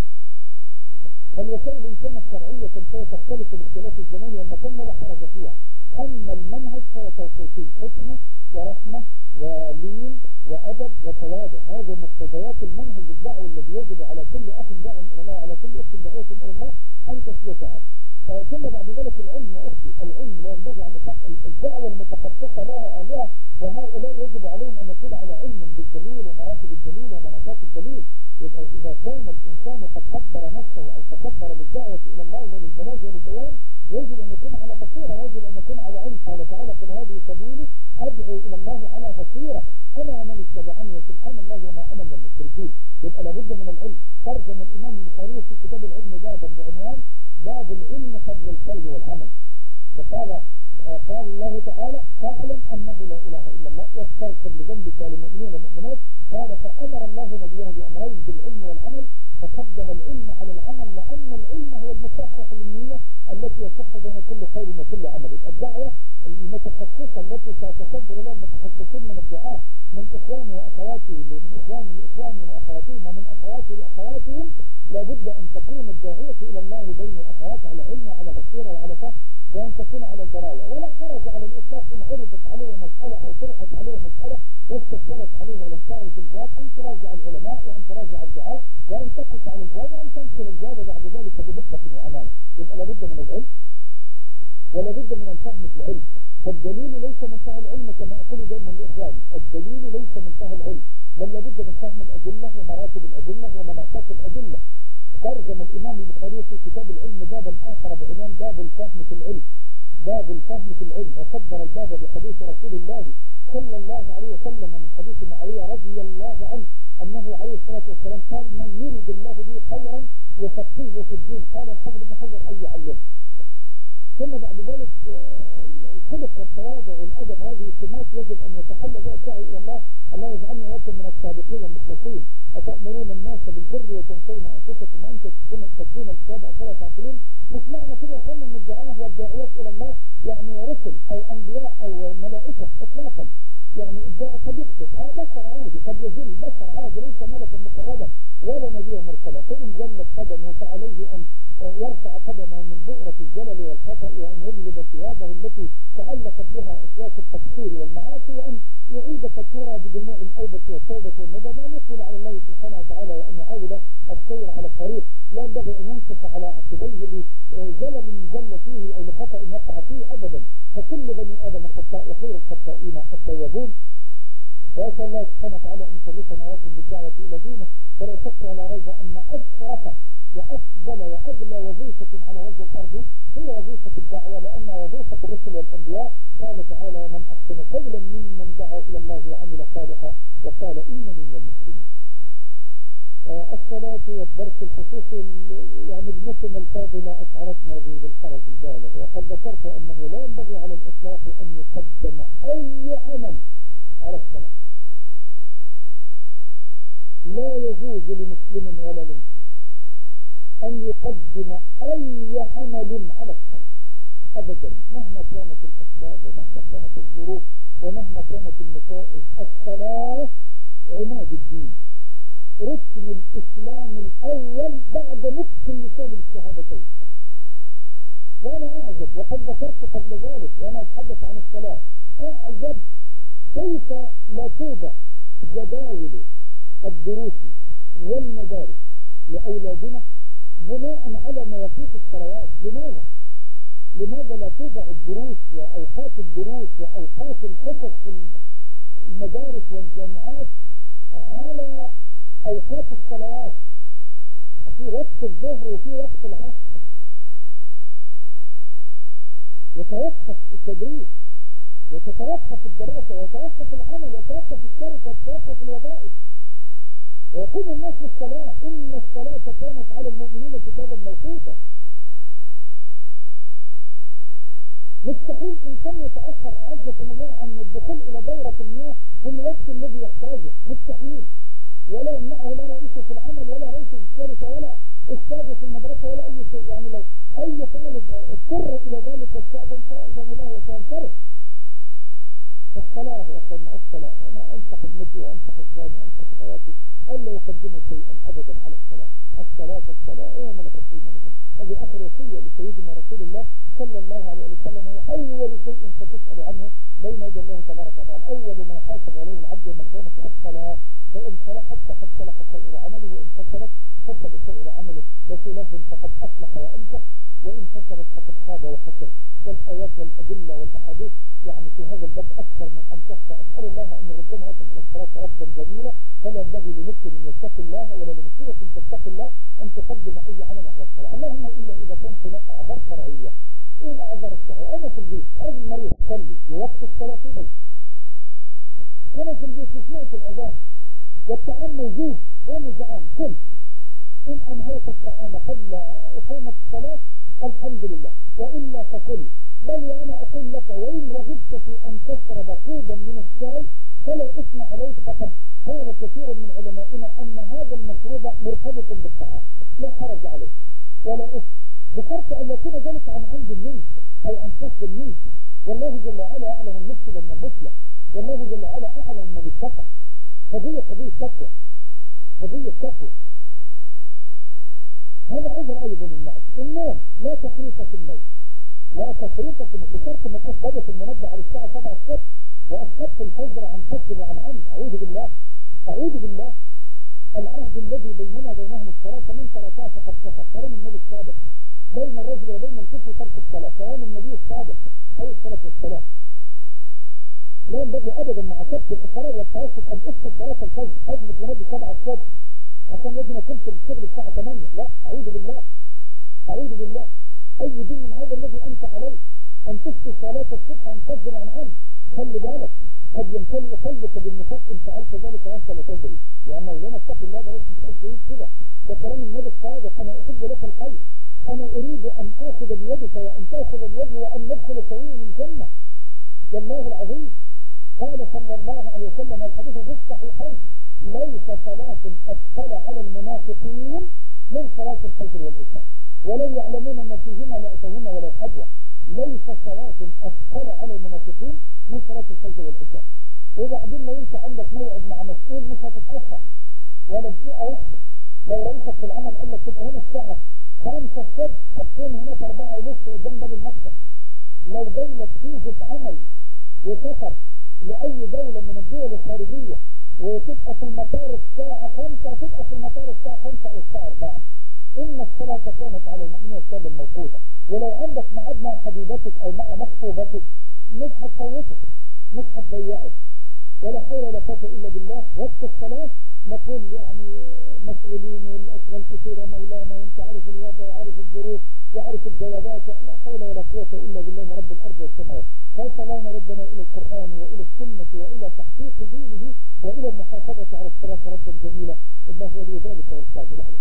الوسائل إن كانت شرعية فهي تختلف باختلاف الزمان والمكان ولا حرج فيها. أما المنهج فهو توقيفي، حكمة ورحمة ولين وأدب وتواضع. هذه مقتضيات المنهج الدعوي الذي يجب على كل أخ داع إلى الله وعلى كل أخت داعية إلى الله أن تسلكها. ثم بعد ذلك العلم يا أختي، العلم لا ينبغي أن الدعوة المتخصصة لها آلهة، وهؤلاء يجب عليهم أن يكون على علم بالدليل ومراتب الدليل ومناطات الدليل. إذا كان الإنسان قد كبر نفسه أو تكبر للدعوة إلى الله وللبلاغ وللبيان يجب أن يكون على بصيرة، يجب أن يكون على علم. قال تعالى قل هذه سبيلي أدعو إلى الله على بصيرة أنا ومن اتبعني وسبحان الله وما أنا من المشركين. يبقى لابد من العلم. ترجم الإمام البخاري في كتاب العلم بابا بعنوان باب العلم قبل القول والعمل. وقال الله تعالى فاعلم أنه لا إله إلا الله واستغفر لذنبك وللمؤمنين والمؤمنات. قال فأمر الله نبيه بأمرين بالعلم والعمل، فقدم العلم على العمل لأن العلم هو المصحح للنية التي يصح بها كل قول وكل عمل. الدعوة المتخصصة التي سيتصدر لها المتخصصين من الدعاء من إخواني وأخواتي، من إخواني لإخواني وأخواتهم ومن أخواتي لأخواتهم، لابد أن تكون الداعية إلى الله بين الأخوات على علم وعلى بصيرة وعلى فهم وأن تكون على دراية. ولا حرج على الإطلاق إن عرضت عليه مسألة أو طرحت عليه مسألة واستفسرت عليه ولم تعرف الجواب أن تراجع العلماء وأن تراجع الدعاء وأن تقف على الجواب وأن تنشر الجواب بعد ذلك بدقة وأمانة. يبقى لابد من العلم ولابد من الفهم في العلم. فالدليل ليس منتهى العلم كما أقول دائما لإخواني، الدليل ليس منتهى العلم، بل لابد من فهم الأدلة ومراتب الأدلة ومناطات الأدلة. ترجم الإمام البخاري في كتاب العلم بابا آخر بعنوان باب الفهم في العلم، باب الفهم في العلم، وصدر الباب بحديث رسول الله صلى الله عليه وسلم من حديث معاوية رضي الله عنه أنه عليه الصلاة والسلام قال: من يرد الله به خيرا يفقهه في الدين. قال الحافظ ابن حجر: أي يعلم. ثم بعد ذلك الخلق والتواضع والأدب، هذه سمات يجب أن يتحلى بها الداعي إلى الله. الله يجعلنا وإياكم من الصادقين المخلصين. أتأمرون الناس بالبر وتنسون أنفسكم وأنتم تتقون الكتاب أفلا تعقلون. مش معنى كده يا من الدعاة والداعيات إلى الله يعني رسل أو أنبياء أو ملائكة إطلاقا. يعني الداعي قد يخطئ، بشر عادي، قد يزل، بشر عادي، ليس ملكا مقربا ولا نبيا مرسلا. فإن زلت قدمه فعليه أن يرفع قدمه من بؤرة الزلل والخطأ، وأن يجلب ثيابه التي تعلقت بها أسواق التقصير والمعاصي، وأن يعيد تطهيرها بدموع الأوبة والتوبة والندم، وأن يقبل على الله سبحانه وتعالى، وأن يعود السير على الطريق. لا ينبغي أن ينكف على عقبيه لزلل زل فيه أو لخطأ وقع فيه أبدا. فكل بني آدم خطاء، وخير الخطائين التوابون. وأسأل الله سبحانه وتعالى أن يشرفنا ويكرم بالدعوة إلى دينه. ولا شك ولا ريب أن أشرف وأفضل وأغلى وظيفة على وجه الأرض هي وظيفة الدعوة، لأنها وظيفة الرسل والأنبياء. قال تعالى: ومن أحسن قولا ممن دعا إلى الله وعمل صالحا وقال إنني من المسلمين. الصلاة والدرس الخصوصي يعني ابنتنا الفاضلة أشعرتنا بالحرج البالغ، وقد ذكرت أنه لا ينبغي على الإطلاق أن يقدم أي عمل على الصلاة. لا يجوز لمسلم ولا لمسلم أن يقدم أي عمل على الصلاة أبدا، مهما كانت الأسباب ومهما كانت الظروف ومهما كانت النتائج. الصلاة عماد الدين، ركن الإسلام الأول بعد نطق اللسان بالشهادتين. وأنا أعجب، وقد ذكرت قبل ذلك وأنا أتحدث عن الصلاة، أعجب كيف لا توضع جداول الدروس والمدارس لأولادنا بناء على مواقيت الصلوات. لماذا لا توضع الدروس وأوقات الدروس وأوقات الحصص في المدارس والجامعات على أوقات الصلوات؟ في وقت الظهر وفي وقت العصر يتوقف التدريس وتتوقف الدراسة ويتوقف العمل ويتوقف الشركة ويتوقف الوظائف، ويقوم الناس بالصلاة. إن الصلاة كانت على المؤمنين كتابا موقوتا. مستحيل إنسان يتأخر أعزكم الله عن الدخول إلى دورة المياه في الوقت الذي يحتاجه، مستحيل. ولا يمنعه لا رئيس في العمل ولا رئيس في الشركة ولا أستاذ في المدرسة ولا أي شيء. يعني لو أي طالب اضطر إلى ذلك واستأذن فإذن الله وسينصرف. الصلاة يا أخوانا، الصلاة. أنا أنصح ابنتي وأنصح إخواني وأنصح أخواتي ألا يقدموا شيئا أبدا على الصلاة. الصلاة إيه ملكت أيمانكم. هذه آخر وصية لسيدنا رسول الله صلى الله عليه وسلم، هي أول شيء ستسأل عنه بين يدي الله تبارك وتعالى. أول ما يحاسب عليه العبد يوم القيامة الصلاة. فإن صلحت فقد صلح سائر عمله، وإن فسدت فسد سائر عمله. وفي لفظ فقد أصلح وأنجح، وإن فسدت فقد خاب وخسر. والآيات والأدلة والأحاديث يعني في هذا الباب أكثر من أن تحصى. أسأل الله أن يردنا وأنتم إلى الصلاة ردا جميلا. فلا ينبغي لمسلم يتقي الله ولا لمسلمة تتقي الله أن تقدم أي عمل على الصلاة، اللهم إلا إذا كان هناك أعذار شرعية. إيه الأعذار الشرعية؟ أنا في البيت رجل مريض صلي لوقت الصلاة في البيت، أنا في البيت سمعت الأذان والطعام موجود وأنا جعان كل إن أنهيت الطعام قبل إقامة الصلاة الحمد لله، وإلا فكل. بل وأنا أقول لك وإن رغبت في أن تشرب كوبا من الشاي فلا إثم عليك، فقد قال كثير من علمائنا أن هذا المشروب مرتبط بالطعام، لا حرج عليك ولا إثم، بشرط أن يكون ذلك عن عند منك أو عن كسب منك. والله جل وعلا أعلم المفسد من المصلح، والله جل وعلا أعلم من اتقى. قضية تقوى، قضية تقوى. هذا أيضا الناس النوم، لا تفريط في النوم، لا تفريط في النوم، بشرط أن أثبت المنبه على الساعة 7 الصبح وأثبت الفجر عن كسر وعن عمد. أعوذ بالله. العهد الذي بيننا وبينهم الصلاة، فمن تركها فقد كفر. كلام النبي الصادق. بين الرجل وبين الكفر ترك الصلاة، كلام النبي الصادق عليه الصلاة والسلام. لا ينبغي أبدا مع ترك الإصرار والتوسط أن أفسد صلاة الفجر. أثبت لنبي 7 الصبح عشان لازم اكون في الشغل الساعه 8. لا، اعوذ بالله، اعوذ بالله. اي دين من هذا الذي انت عليه؟ ان تفتي صلاه الصبح ان تصبر عن عنه. خلي بالك، قد يمتلئ قلبك بالنفاق ان فعلت ذلك وانت لا تدري. يا مولانا اتق الله، ده لازم تحب ايد كده. ده كلام النبي الصادق: انا احب لك الخير، انا اريد ان اخذ بيدك وان تاخذ بيدي وان ندخل سويا الجنه. والله العظيم قال صلى الله عليه وسلم الحديث في الصحيحين: ليس صلاة أثقل على المنافقين من صلاة الفجر والعشاء، ولو يعلمون ما فيهما لأتوهما ولو حجة. ليس صلاة أثقل على المنافقين من صلاة الفجر والعشاء. وبعدين لو أنت عندك موعد مع مسؤول مش هتتأخر ولا دقيقة واحدة. لو رئيسك في العمل قال لك تبقى هنا الساعة 5 الصبح، هتكون هناك 4:30 قدام باب المكتب. لو جاي لك فيزة عمل وسفر لأي دولة من الدول الخارجية وتبقى في المطار الساعة 5، تبقى في المطار الساعة 5 أو الساعة 4. إن الصلاة كانت على المؤمنين كتابا موقوتا. ولو عندك ميعاد مع حبيبتك أو مع مخطوبتك مش هتفوتك، مش هتضيعك. ولا حول ولا قوة إلا بالله. وقت الصلاة نقول يعني مسؤولين والأشغال كثيرة مولانا، وأنت عارف الوضع وعارف الظروف وعارف الجوابات. لا حول ولا قوة إلا بالله رب الأرض والسماوات. فصلانا ربنا إلى القرآن وإلى السنة وإلى تحقيق دينه وإلى المحافظة على الصلاة ردا جميلا، الله ولي ذلك والقادر عليه.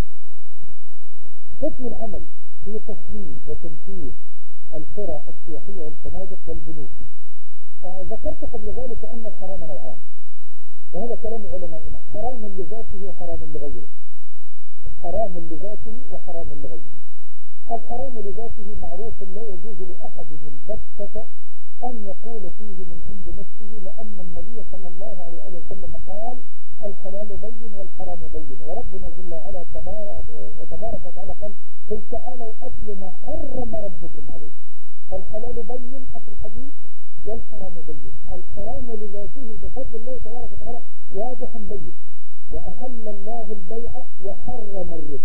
حكم العمل في تصميم وتنفيذ القرى السياحية والفنادق والبنوك. ذكرت قبل ذلك أن الحرام نوعان، وهذا كلام علمائنا: حرام لذاته وحرام لغيره. حرام لذاته وحرام لغيره. الحرام لذاته معروف، لا يجوز لأحد البتة أن يقول فيه من عند نفسه، لأن النبي صلى الله عليه وسلم قال: الحلال بين والحرام بين. وربنا جل وعلا تبارك وتعالى قال: قل تعالوا أتل ما حرم ربكم عليكم. الحلال بين في الحديث والحرام بين. الحرام لذاته بفضل الله تبارك وتعالى واضح بين. وأحل الله البيع وحرم الربا.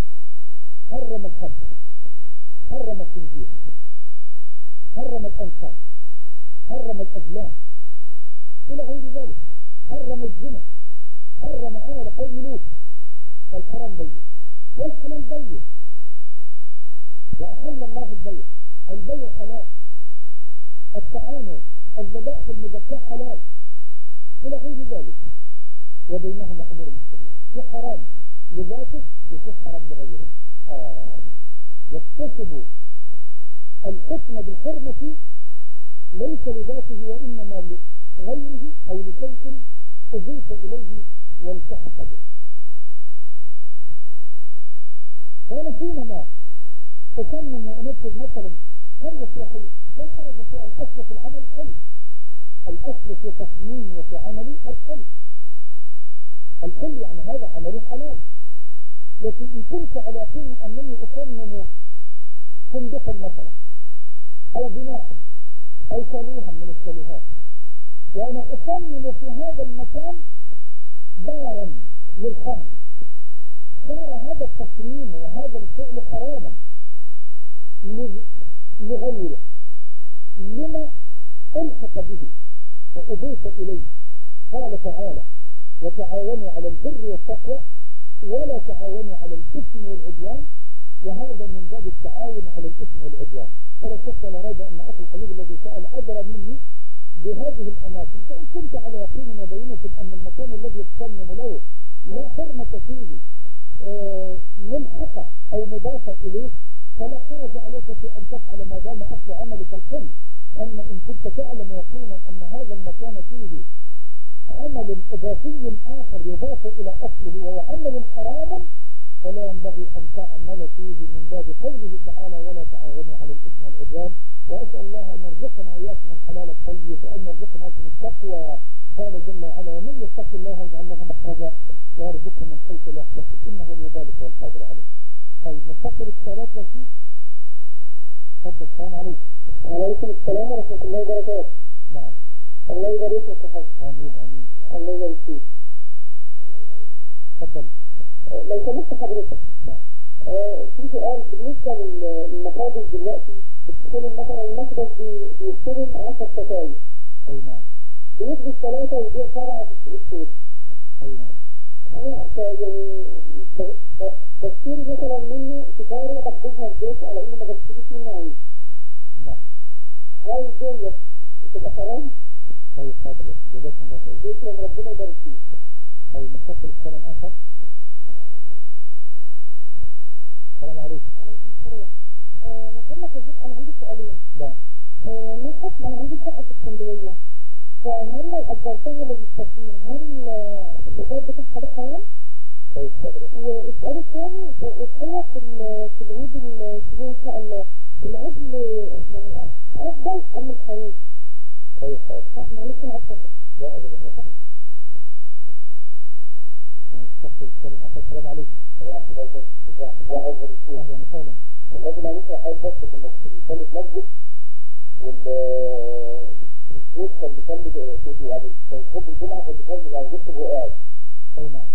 حرم الخمر، حرم الخنزير، حرم الأنصاب، حرم الأزلام إلى غير ذلك، حرم الزنا، حرم عمل قوم لوط. الحرام بين والحلال بين. وأحل الله البيع. البيع حلال، الطعام، الذبائح المذكاة حلال إلى غير ذلك، وبينهما أمور مشتبهات. في حرام لذاته وفي حرام لغيره. يكتسب الحكم بالحرمة ليس لذاته وإنما لغيره أو لشيء أضيف إليه والتحق به. وأنا حينما أصمم وأنفذ مثلا قرية سياحية لا حرج في الأصل في العمل حلو. الأصل في تصميمي وفي عملي الحل. الحل يعني هذا عملي حلال. لكن إن كنت على يقين أنني أصمم فندقا مثلا أو بناء أو شاليها من الشاليهات، وأنا أصمم في هذا المكان دارا للخمر، صار هذا التصميم وهذا الفعل حراما لغيره لما ألحق به وأضيف إليه. قال تعالى: وتعاونوا على البر والتقوى ولا تعاونوا على الإثم والعدوان. وهذا من باب التعاون على الإثم والعدوان. فلا شك ولا ريب أن أخي الحبيب الذي سأل أدرى مني بهذه الأماكن. فإن كنت على يقين وبينة أن المكان الذي تصمم له لا حرمة فيه ملحقة أو مضافة إليه، فلا حرج عليك في أن تفعل ما دام أصل عملك الحل. أما إن كنت تعلم يقينا أن هذا المكان فيه عمل إضافي آخر يضاف إلى أصله وهو عمل حراما، فلا ينبغي أن تعمل فيه من باب قوله تعالى: ولا تعاونوا على الإثم والعدوان. وأسأل الله أن يرزقنا وإياكم الحلال الطيب وأن يرزقنا وإياكم التقوى. قال جل وعلا: ومن يتق الله يجعل له مخرجا ويرزقه من حيث لا يحتسب إنه لذلك والقادر عليه. طيب نستقبل اتصالات يا شيخ. تفضل. السلام عليكم. وعليكم السلام ورحمة الله وبركاته. نعم. الله يبارك فيك يا حاج. آمين آمين. الله يبارك فيك. تفضل. لو سمحت حضرتك، في سؤال بالنسبة للمخابز دلوقتي بتستلم مثلا المخبز بيستلم 10 ستاير. أي نعم. بيدي 3 ويبيع 7 في السوق. أي نعم. يعني بتسأل على إني ما بشتريش منه عيش. نعم. عايز ديت تبقى حرام. طيب حاضر جزاكم الله خير. يكرم ربنا يبارك فيك. طيب نستقبل الكلام آخر. السلام عليكم. عليكم السلام. نقول لك يا شيخ أنا عندي سؤالين. نعم. مثلا أنا عندي شقة في اسكندرية، فهل لو أجرتها للمستقيم هل الإيجار بتاعها ده حرام؟ طيب حاضر. والسؤال الثاني الحقيقة في العيد الكبير إن شاء الله العيد يعني أفضل أم الخروف؟ طيب حاضر. معلش أنا أتفق. لا أبدا. نستقبل الكلام آخر. السلام عليكم. السلام عليكم. أهلا وسهلا. الراجل عليك حاجة بس إنك بيصلي في مسجد والشيخ كان بيصلي يعني كان خطبة الجمعة كان بيصلي يعني جبت وقاعد. أي نعم.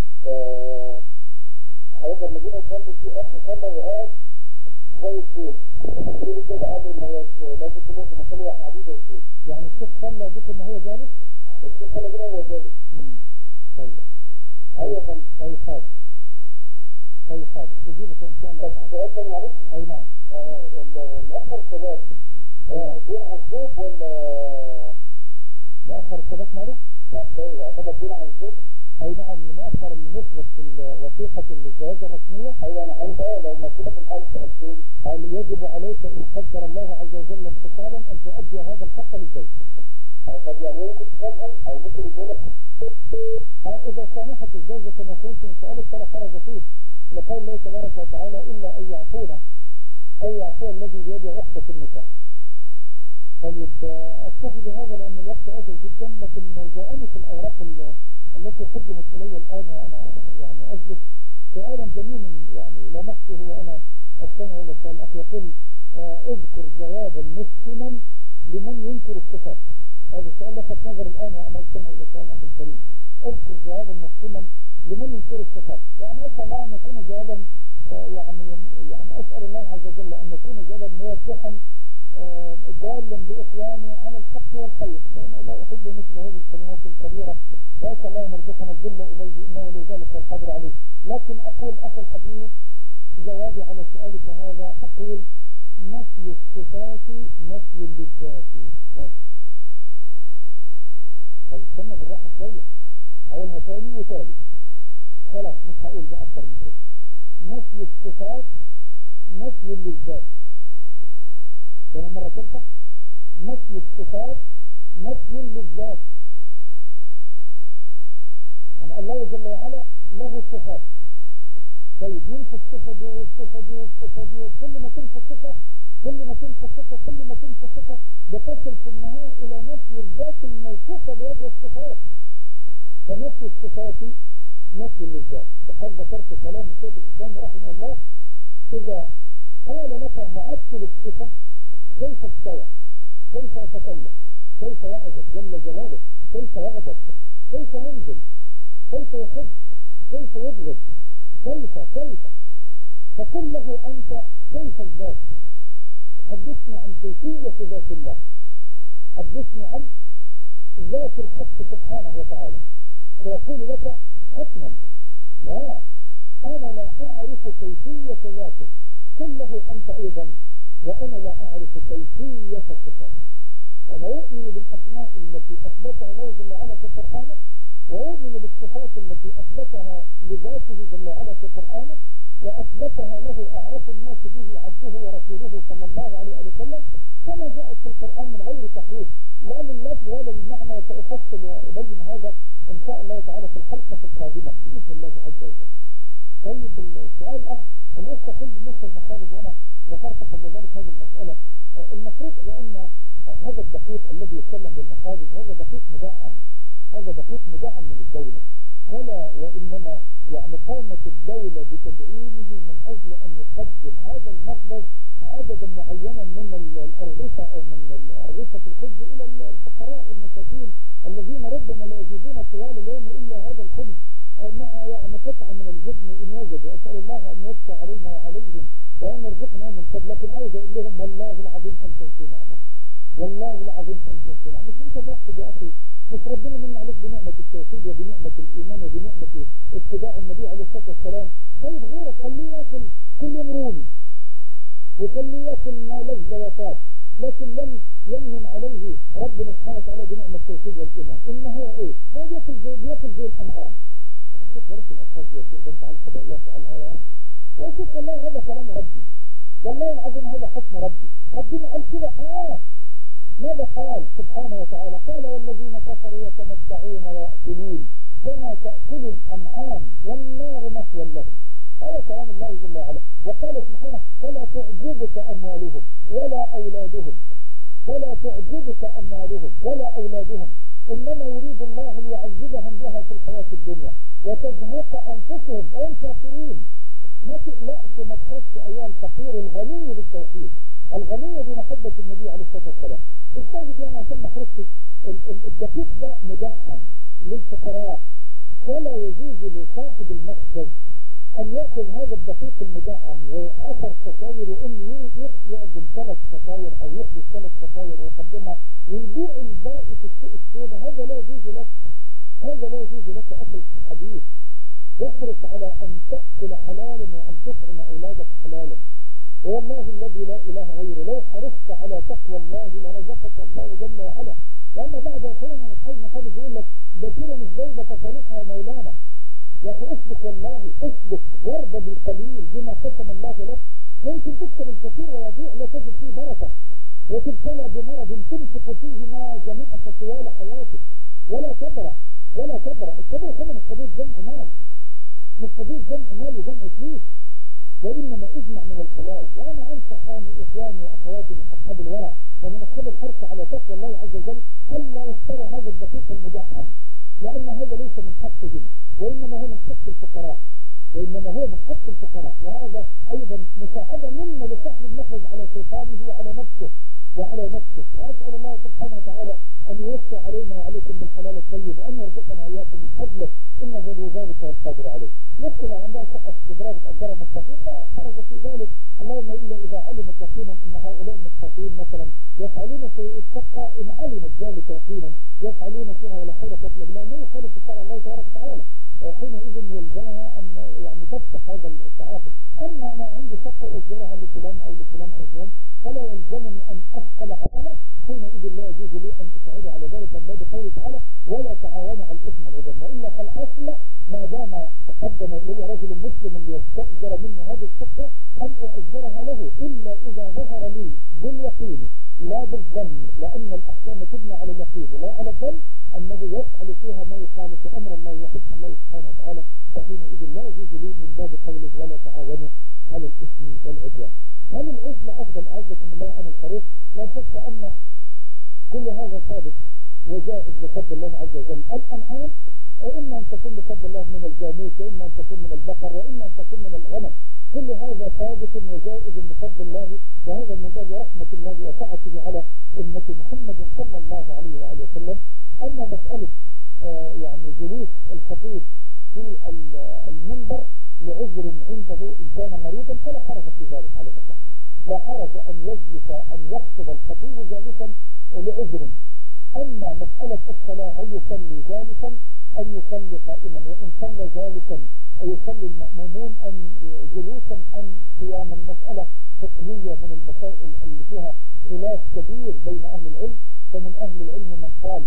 حضرتك لما جينا نصلي في آخر صلى وقاعد زي الشيخ. الشيخ كده قال إن هو لازم كل واحد نصلي وإحنا قاعدين زي الشيخ. يعني الشيخ صلى بكم وهو جالس؟ الشيخ صلى بينا وهو جالس. طيب. أيوة كان. طيب حاضر. طيب حاضر. أجيبك إن شاء الله تعالى. سؤال تاني معلش؟ أي نعم. مؤخر الثبات دين عن الزوج ولا؟ مؤخر الثبات ماله؟ لا ده يعتبر دين عن الزوج؟ أي نعم. مؤخر النسبة في وثيقة الزواج الرسمية. أيوة أنا عارف. لو مكتوبة في الحال سنتين قال يجب عليك إن قدر الله عز وجل انفصالا أن تؤدي هذا الحق للزوج. طب يعني ممكن تفهم أو ممكن يقول إذا سامحت الزوجة كما كنت سألت فلا حرج فيه، لقول الله تبارك وتعالى إلا أن يعفونا أو يعفو الذي بيده عقدة النكاح. طيب أكتفي بهذا لأن الوقت أجل جدا، لكن جاءني في الأوراق التي قدمت إلي الآن وأنا يعني أجلس سؤالا جميلا يعني لمسته وأنا أستمع إلى السؤال الأخ يقول اذكر جوابا مسلما لمن ينكر الصفات. هذا السؤال لفت نظر الآن وأنا أستمع إلى السؤال الأخ الكريم. اذكر جوابا مسلما لمن ينكر الصفات. يعني أسأل الله أن يكون جوابا يعني أسأل الله عز وجل أن يكون جوابا موضحا دالا بإخواني على الحق والخير، لأن لا أحب مثل هذه الكلمات الكبيرة، وأسأل الله أن يرزقنا الذل إليه إنه لذلك والقدر عليه. لكن أقول أخي الحبيب جوابي على سؤالك هذا أقول نفي الصفات نفي للذات. طيب استنى بالراحة شوية، أقولها تاني وتالي خلاص مش هقول بقى أكثر من كده. نفي الصفات نفي للذات. كما مرة ثالثة نفي الصفات نفي للذات. يعني الله جل وعلا له صفات. طيب ينفي الصفة دي والصفة دي والصفة دي، كل ما تنفي الصفة كل ما تنفي الصفة كل ما تنفي الصفة بتصل في النهاية إلى نفي الذات الموصوفة بهذه الصفات. فنفي الصفات نفي للذات. وقد ذكرت كلام شيخ الإسلام رحمه الله إذا قال لك معطل الصفة كيف استوى، كيف يتكلم، كيف يعجب جل جلاله، كيف يغضب، كيف ينزل، كيف يحب، كيف يبغض، كيف فقل له أنت كيف الذات؟ حدثني عن كيفية ذات الله، حدثني عن ذات الحق سبحانه وتعالى. فيقول لك حتما لا أنا لا أعرف كيفية ذاته. قل له أنت أيضا وأنا لا أعرف كيفية صفاته. أنا أؤمن بالأسماء التي أثبتها الله جل وعلا في قرآنه، وأؤمن بالصفات التي أثبتها لذاته جل وعلا في قرآنه، وأثبتها له أعرف الناس به عبده ورسوله صلى الله عليه وسلم كما جاءت في القرآن من غير تحريف لا لللفظ ولا للمعنى. وسأفصل وأبين هذا إن شاء الله تعالى في الحلقة القادمة بإذن الله عز وجل. طيب السؤال الأخ الأخ تقول بالنسبة للمخارج، وأنا ذكرت قبل ذلك هذه المسألة. المفروض لأن هذا الدقيق الذي يتكلم بالمخارج هذا دقيق مدعم، هذا دقيق مدعم من الدولة، ولا وإنما يعني قامت الدولة بتدعيمه من أجل أن يقدم هذا المخرج عددا معينا من الأرغفة أو من أرغفة الخبز إلى الفقراء والمساكين الذين ربما لا يجدون طوال اليوم إلا هذا الخبز مع يعني قطعة من الجبن إن وجدوا. أسأل الله أن يفتح علينا وعليهم وأن يرزقنا من فضل. لكن عايز أقول لهم والله العظيم أن تنسوا نعمة، والله العظيم أن تنسوا نعمة. مش أنت واحد يا أخي، مش ربنا من عليك بنعمة التوحيد وبنعمة الإيمان وبنعمة اتباع النبي عليه الصلاة والسلام. طيب غيرك خليه ياكل كل يوم رومي وخليه ياكل ما لذ وطاب، لكن لم يمن عليه ربنا سبحانه وتعالى بنعمة التوحيد والإيمان. إن هو إيه؟ هو بياكل زي الأنعام. الشيخ ورث الألفاظ دي يا شيخ، أنت على الفضائيات وعلى الهواء. يا شيخ والله هذا كلام ربي، والله العظيم هذا حكم ربي. ربنا قال كده ماذا قال سبحانه وتعالى؟ قال والذين كفروا يتمتعون ويأكلون كما تأكل الأنعام والنار مثوى لهم. هذا كلام الله جل وعلا. وقال سبحانه فلا تعجبك أموالهم ولا أولادهم، فلا تعجبك أموالهم ولا أولادهم إنما يريد الله ليعذبهم بها في الحياة الدنيا وتزهق أنفسهم وهم كافرين. ما تقلقش ما تخافش أيها الفقير الغني بالتوحيد، الغني بمحبة النبي عليه الصلاة والسلام. الشاهد يعني عشان ما خرجت الدقيق ده مدعم للفقراء، ولا يجوز لصاحب المخبز أن يأخذ هذا الدقيق المدعم و10 ستاير وإن يعزم 3 ستاير أو يحدث 3 ستاير ويقدمها ويبيع الباقي في السوق السوداء. هذا لا يجوز لك، هذا لا يجوز لك أخي الحديث. احرص على أن تأكل حلالا وأن تطعم أولادك حلالا. والله الذي لا إله غيره لو حرصت على تقوى الله لرزقك الله جل وعلا. لأن بعد أخيرا الحزن خالد يقول لك ده كده مش جايبة تصالحها يا مولانا. يا أخي اثبت والله، اثبت وارضى بالقليل بما قسم الله لك. ممكن تكسب الكثير ويضيع لا تجد فيه بركة، وتبتلى بمرض تنفق فيه ما جمعت طوال حياتك ولا تبرأ ولا تبرأ. القضية كمان مش قضية جمع مال، مش قضية جمع مال وجمع فلوس، وإنما اجمع من الحلال. وأنا أنصح إخواني وأخواتي من أصحاب الورع ومن أصحاب الحرص على تقوى الله عز وجل ألا يشتروا هذا الدقيق المدعم، لأن هذا ليس من حقهم وإنما هو من حق الفقراء، وإنما هو من حق الفقراء. وهذا أيضا مساعدة منا لصاحب المخرج على شيطانه وعلى نفسه وعلى نفسه. وأسأل الله سبحانه وتعالى أن يوسع علينا وعليكم بالحلال الطيب وأن يرزقنا وإياكم من فضله إنه بذلك والقادر عليه. نفسنا عندها شقة استدراج تأجرها مستقيم لا حرج في ذلك، اللهم إلا إذا علمت يقينا أن هؤلاء المستقيم مثلا يفعلون في الشقة إن علمت ذلك يقينا يفعلون فيها ولا حول ولا قوة إلا بالله ما يخالف شرع الله تبارك وتعالى، حينئذ يلزمها أن يعني تفتح هذا التعاقد. أما أنا عندي شقة أجرها لفلان أو لفلان أو فلان فلا يلزمني أن أسأل حقنا، حينئذ لا يجوز لي أن أساعد على ذلك من باب قوله تعالى ولا تعاونوا على الإثم والعدوان. وإلا فالأصل ما دام تقدم إلي رجل مسلم ليستأجر منه هذه الشقة أن أؤجرها له إلا إذا ظهر لي باليقين لا بالظن، لأن الأحكام تبنى على اليقين ولا على الظن أنه يفعل فيها ما يخالف أمر الله وحكم الله سبحانه وتعالى، فحينئذ لا يجوز لي من باب قوله ولا تعاونوا على الإثم والعدوان. هل العزلة أفضل أعزكم الله أم الخروف؟ لا شك أن كل هذا ثابت وجائز بفضل الله عز وجل. الأنعام وإما أن تكون بفضل الله من الجاموس وإما أن تكون من البقر وإما أن تكون من الغنم، كل هذا ثابت وجائز بفضل الله، وهذا من باب رحمة الله وسعته على أمة محمد صلى الله عليه وآله وسلم. أما مسألة يعني جلوس الخطيب في المنبر لعذر عنده إن كان مريضا فلا حرج في ذلك على الإطلاق، لا حرج أن يجلس أن يخطب الخطيب جالسا لعذر. أما مسألة الصلاة هل يصلي جالسا أن يصلي قائما، وإن صلى جالسا يصلي المأمومون أن جلوسا أم قياما، مسألة فقهية من المسائل اللي فيها خلاف كبير بين أهل العلم. فمن أهل العلم من قال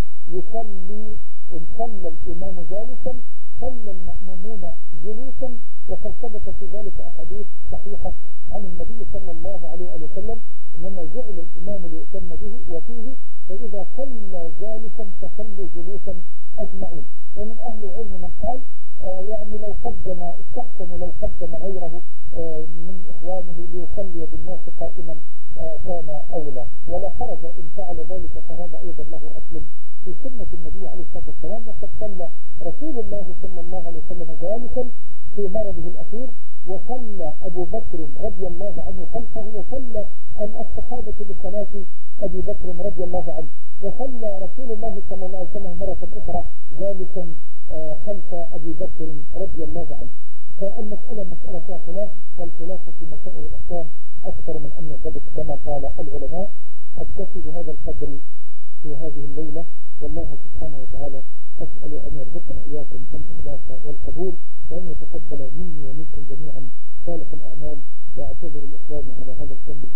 يصلي إن صلى الإمام جالسا صلى المأمومون جلوسا، وقد ثبت في ذلك أحاديث صحيحة عن النبي صلى الله عليه وسلم إنما جعل الإمام ليؤتم به وفيه فإذا صلى جالسا فصلوا جلوسا أجمعين. ومن أهل العلم من قال يعني لو قدم استحسن لو قدم غيره من إخوانه ليصلي بالناس قائما كان أولى، ولا حرج إن فعل ذلك، فهذا أيضا له أصل في سنة النبي عليه الصلاة والسلام. وقد صلى رسول الله صلى الله عليه وسلم جالسا في مرضه الأخير، وصلى أبو بكر رضي الله عنه خلفه، وصلى الصحابة بصلاة أبي بكر رضي الله عنه، وصلى رسول الله صلى الله عليه وسلم مرة أخرى جالسا خلف أبي بكر رضي الله عنه. فالمسألة مسألة فيها خلاف، والخلاف في مسائل الأحكام أكثر من أن ينضبط كما قال العلماء. أكتفي بهذا القدر في هذه الليلة، والله سبحانه وتعالى أسأل أن يرزقنا إياكم الإخلاص والقبول، وأن يتقبل مني ومنكم جميعا صالح الأعمال. وأعتذر الإخوان على هذا الكم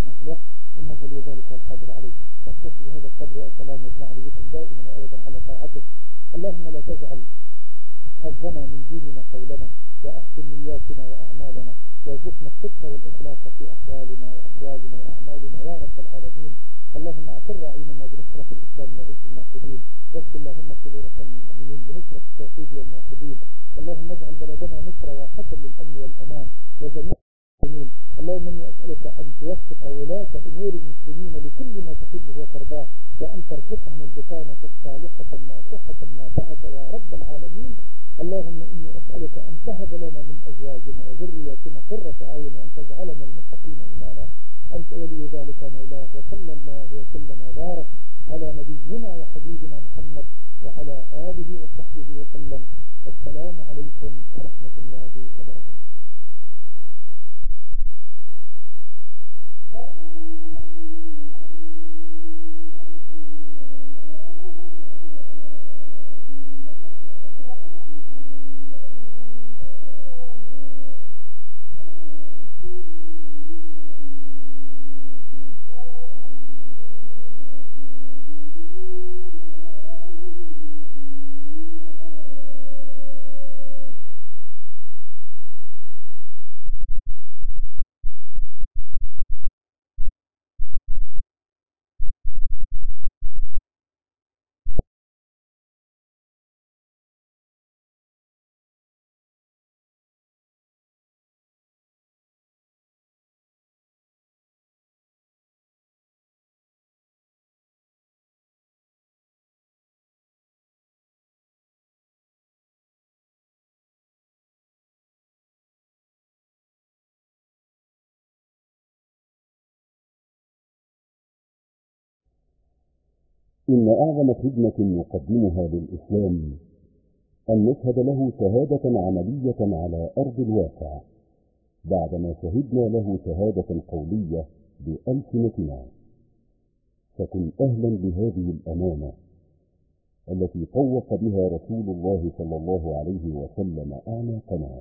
لنا في الوقت إنه ولي ذلك والقادر عليه. أكتفي بهذا القدر وأسأل أن يجمعني بكم دائما وأبدا على طاعته. اللهم لا تجعل حظنا من ديننا قولنا، وأحسن نياتنا وأعمالنا، وارزقنا الصدق والإخلاص في أقوالنا وأقوالنا وأعمالنا يا رب العالمين. اللهم أقر أعيننا بنصرة الإسلام وعز الموحدين، واغفر اللهم صدور المؤمنين بنصرة التوحيد والموحدين. اللهم اجعل بلدنا مصر واقة للأمن والأمان وجميع المسلمين. اللهم إني أسألك أن توفق ولاة أمور المسلمين لكل ما تحبه وترضاه، وأن ترزقهم البطانة الصالحة الناصحة النافعة يا رب العالمين. اللهم إني أسألك أن تهب لنا من أزواجنا وذرياتنا قرة أعين، وأن تجعلنا المتقين إماما. أنت ولي ذلك مولاه. وصلى الله وسلم وبارك على نبينا وحبيبنا محمد وعلى آله وصحبه وسلم. السلام عليكم ورحمة الله وبركاته. إن أعظم خدمة نقدمها للإسلام أن نشهد له شهادة عملية على أرض الواقع، بعدما شهدنا له شهادة قولية بألسنتنا. فكن أهلا بهذه الأمانة التي طوق بها رسول الله صلى الله عليه وسلم أعناقنا.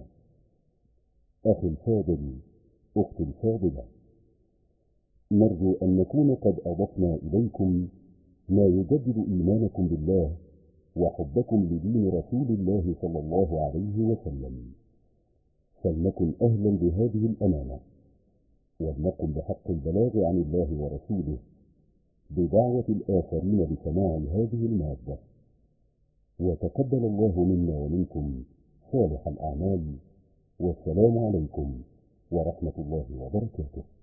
أخي الفاضل، أختي الفاضلة، نرجو أن نكون قد أضفنا إليكم ما يجدد إيمانكم بالله وحبكم لدين رسول الله صلى الله عليه وسلم. فلنكن أهلا بهذه الأمانة، ولنقم بحق البلاغ عن الله ورسوله بدعوة الآخرين لسماع هذه المادة. وتقبل الله منا ومنكم صالح الأعمال. والسلام عليكم ورحمة الله وبركاته.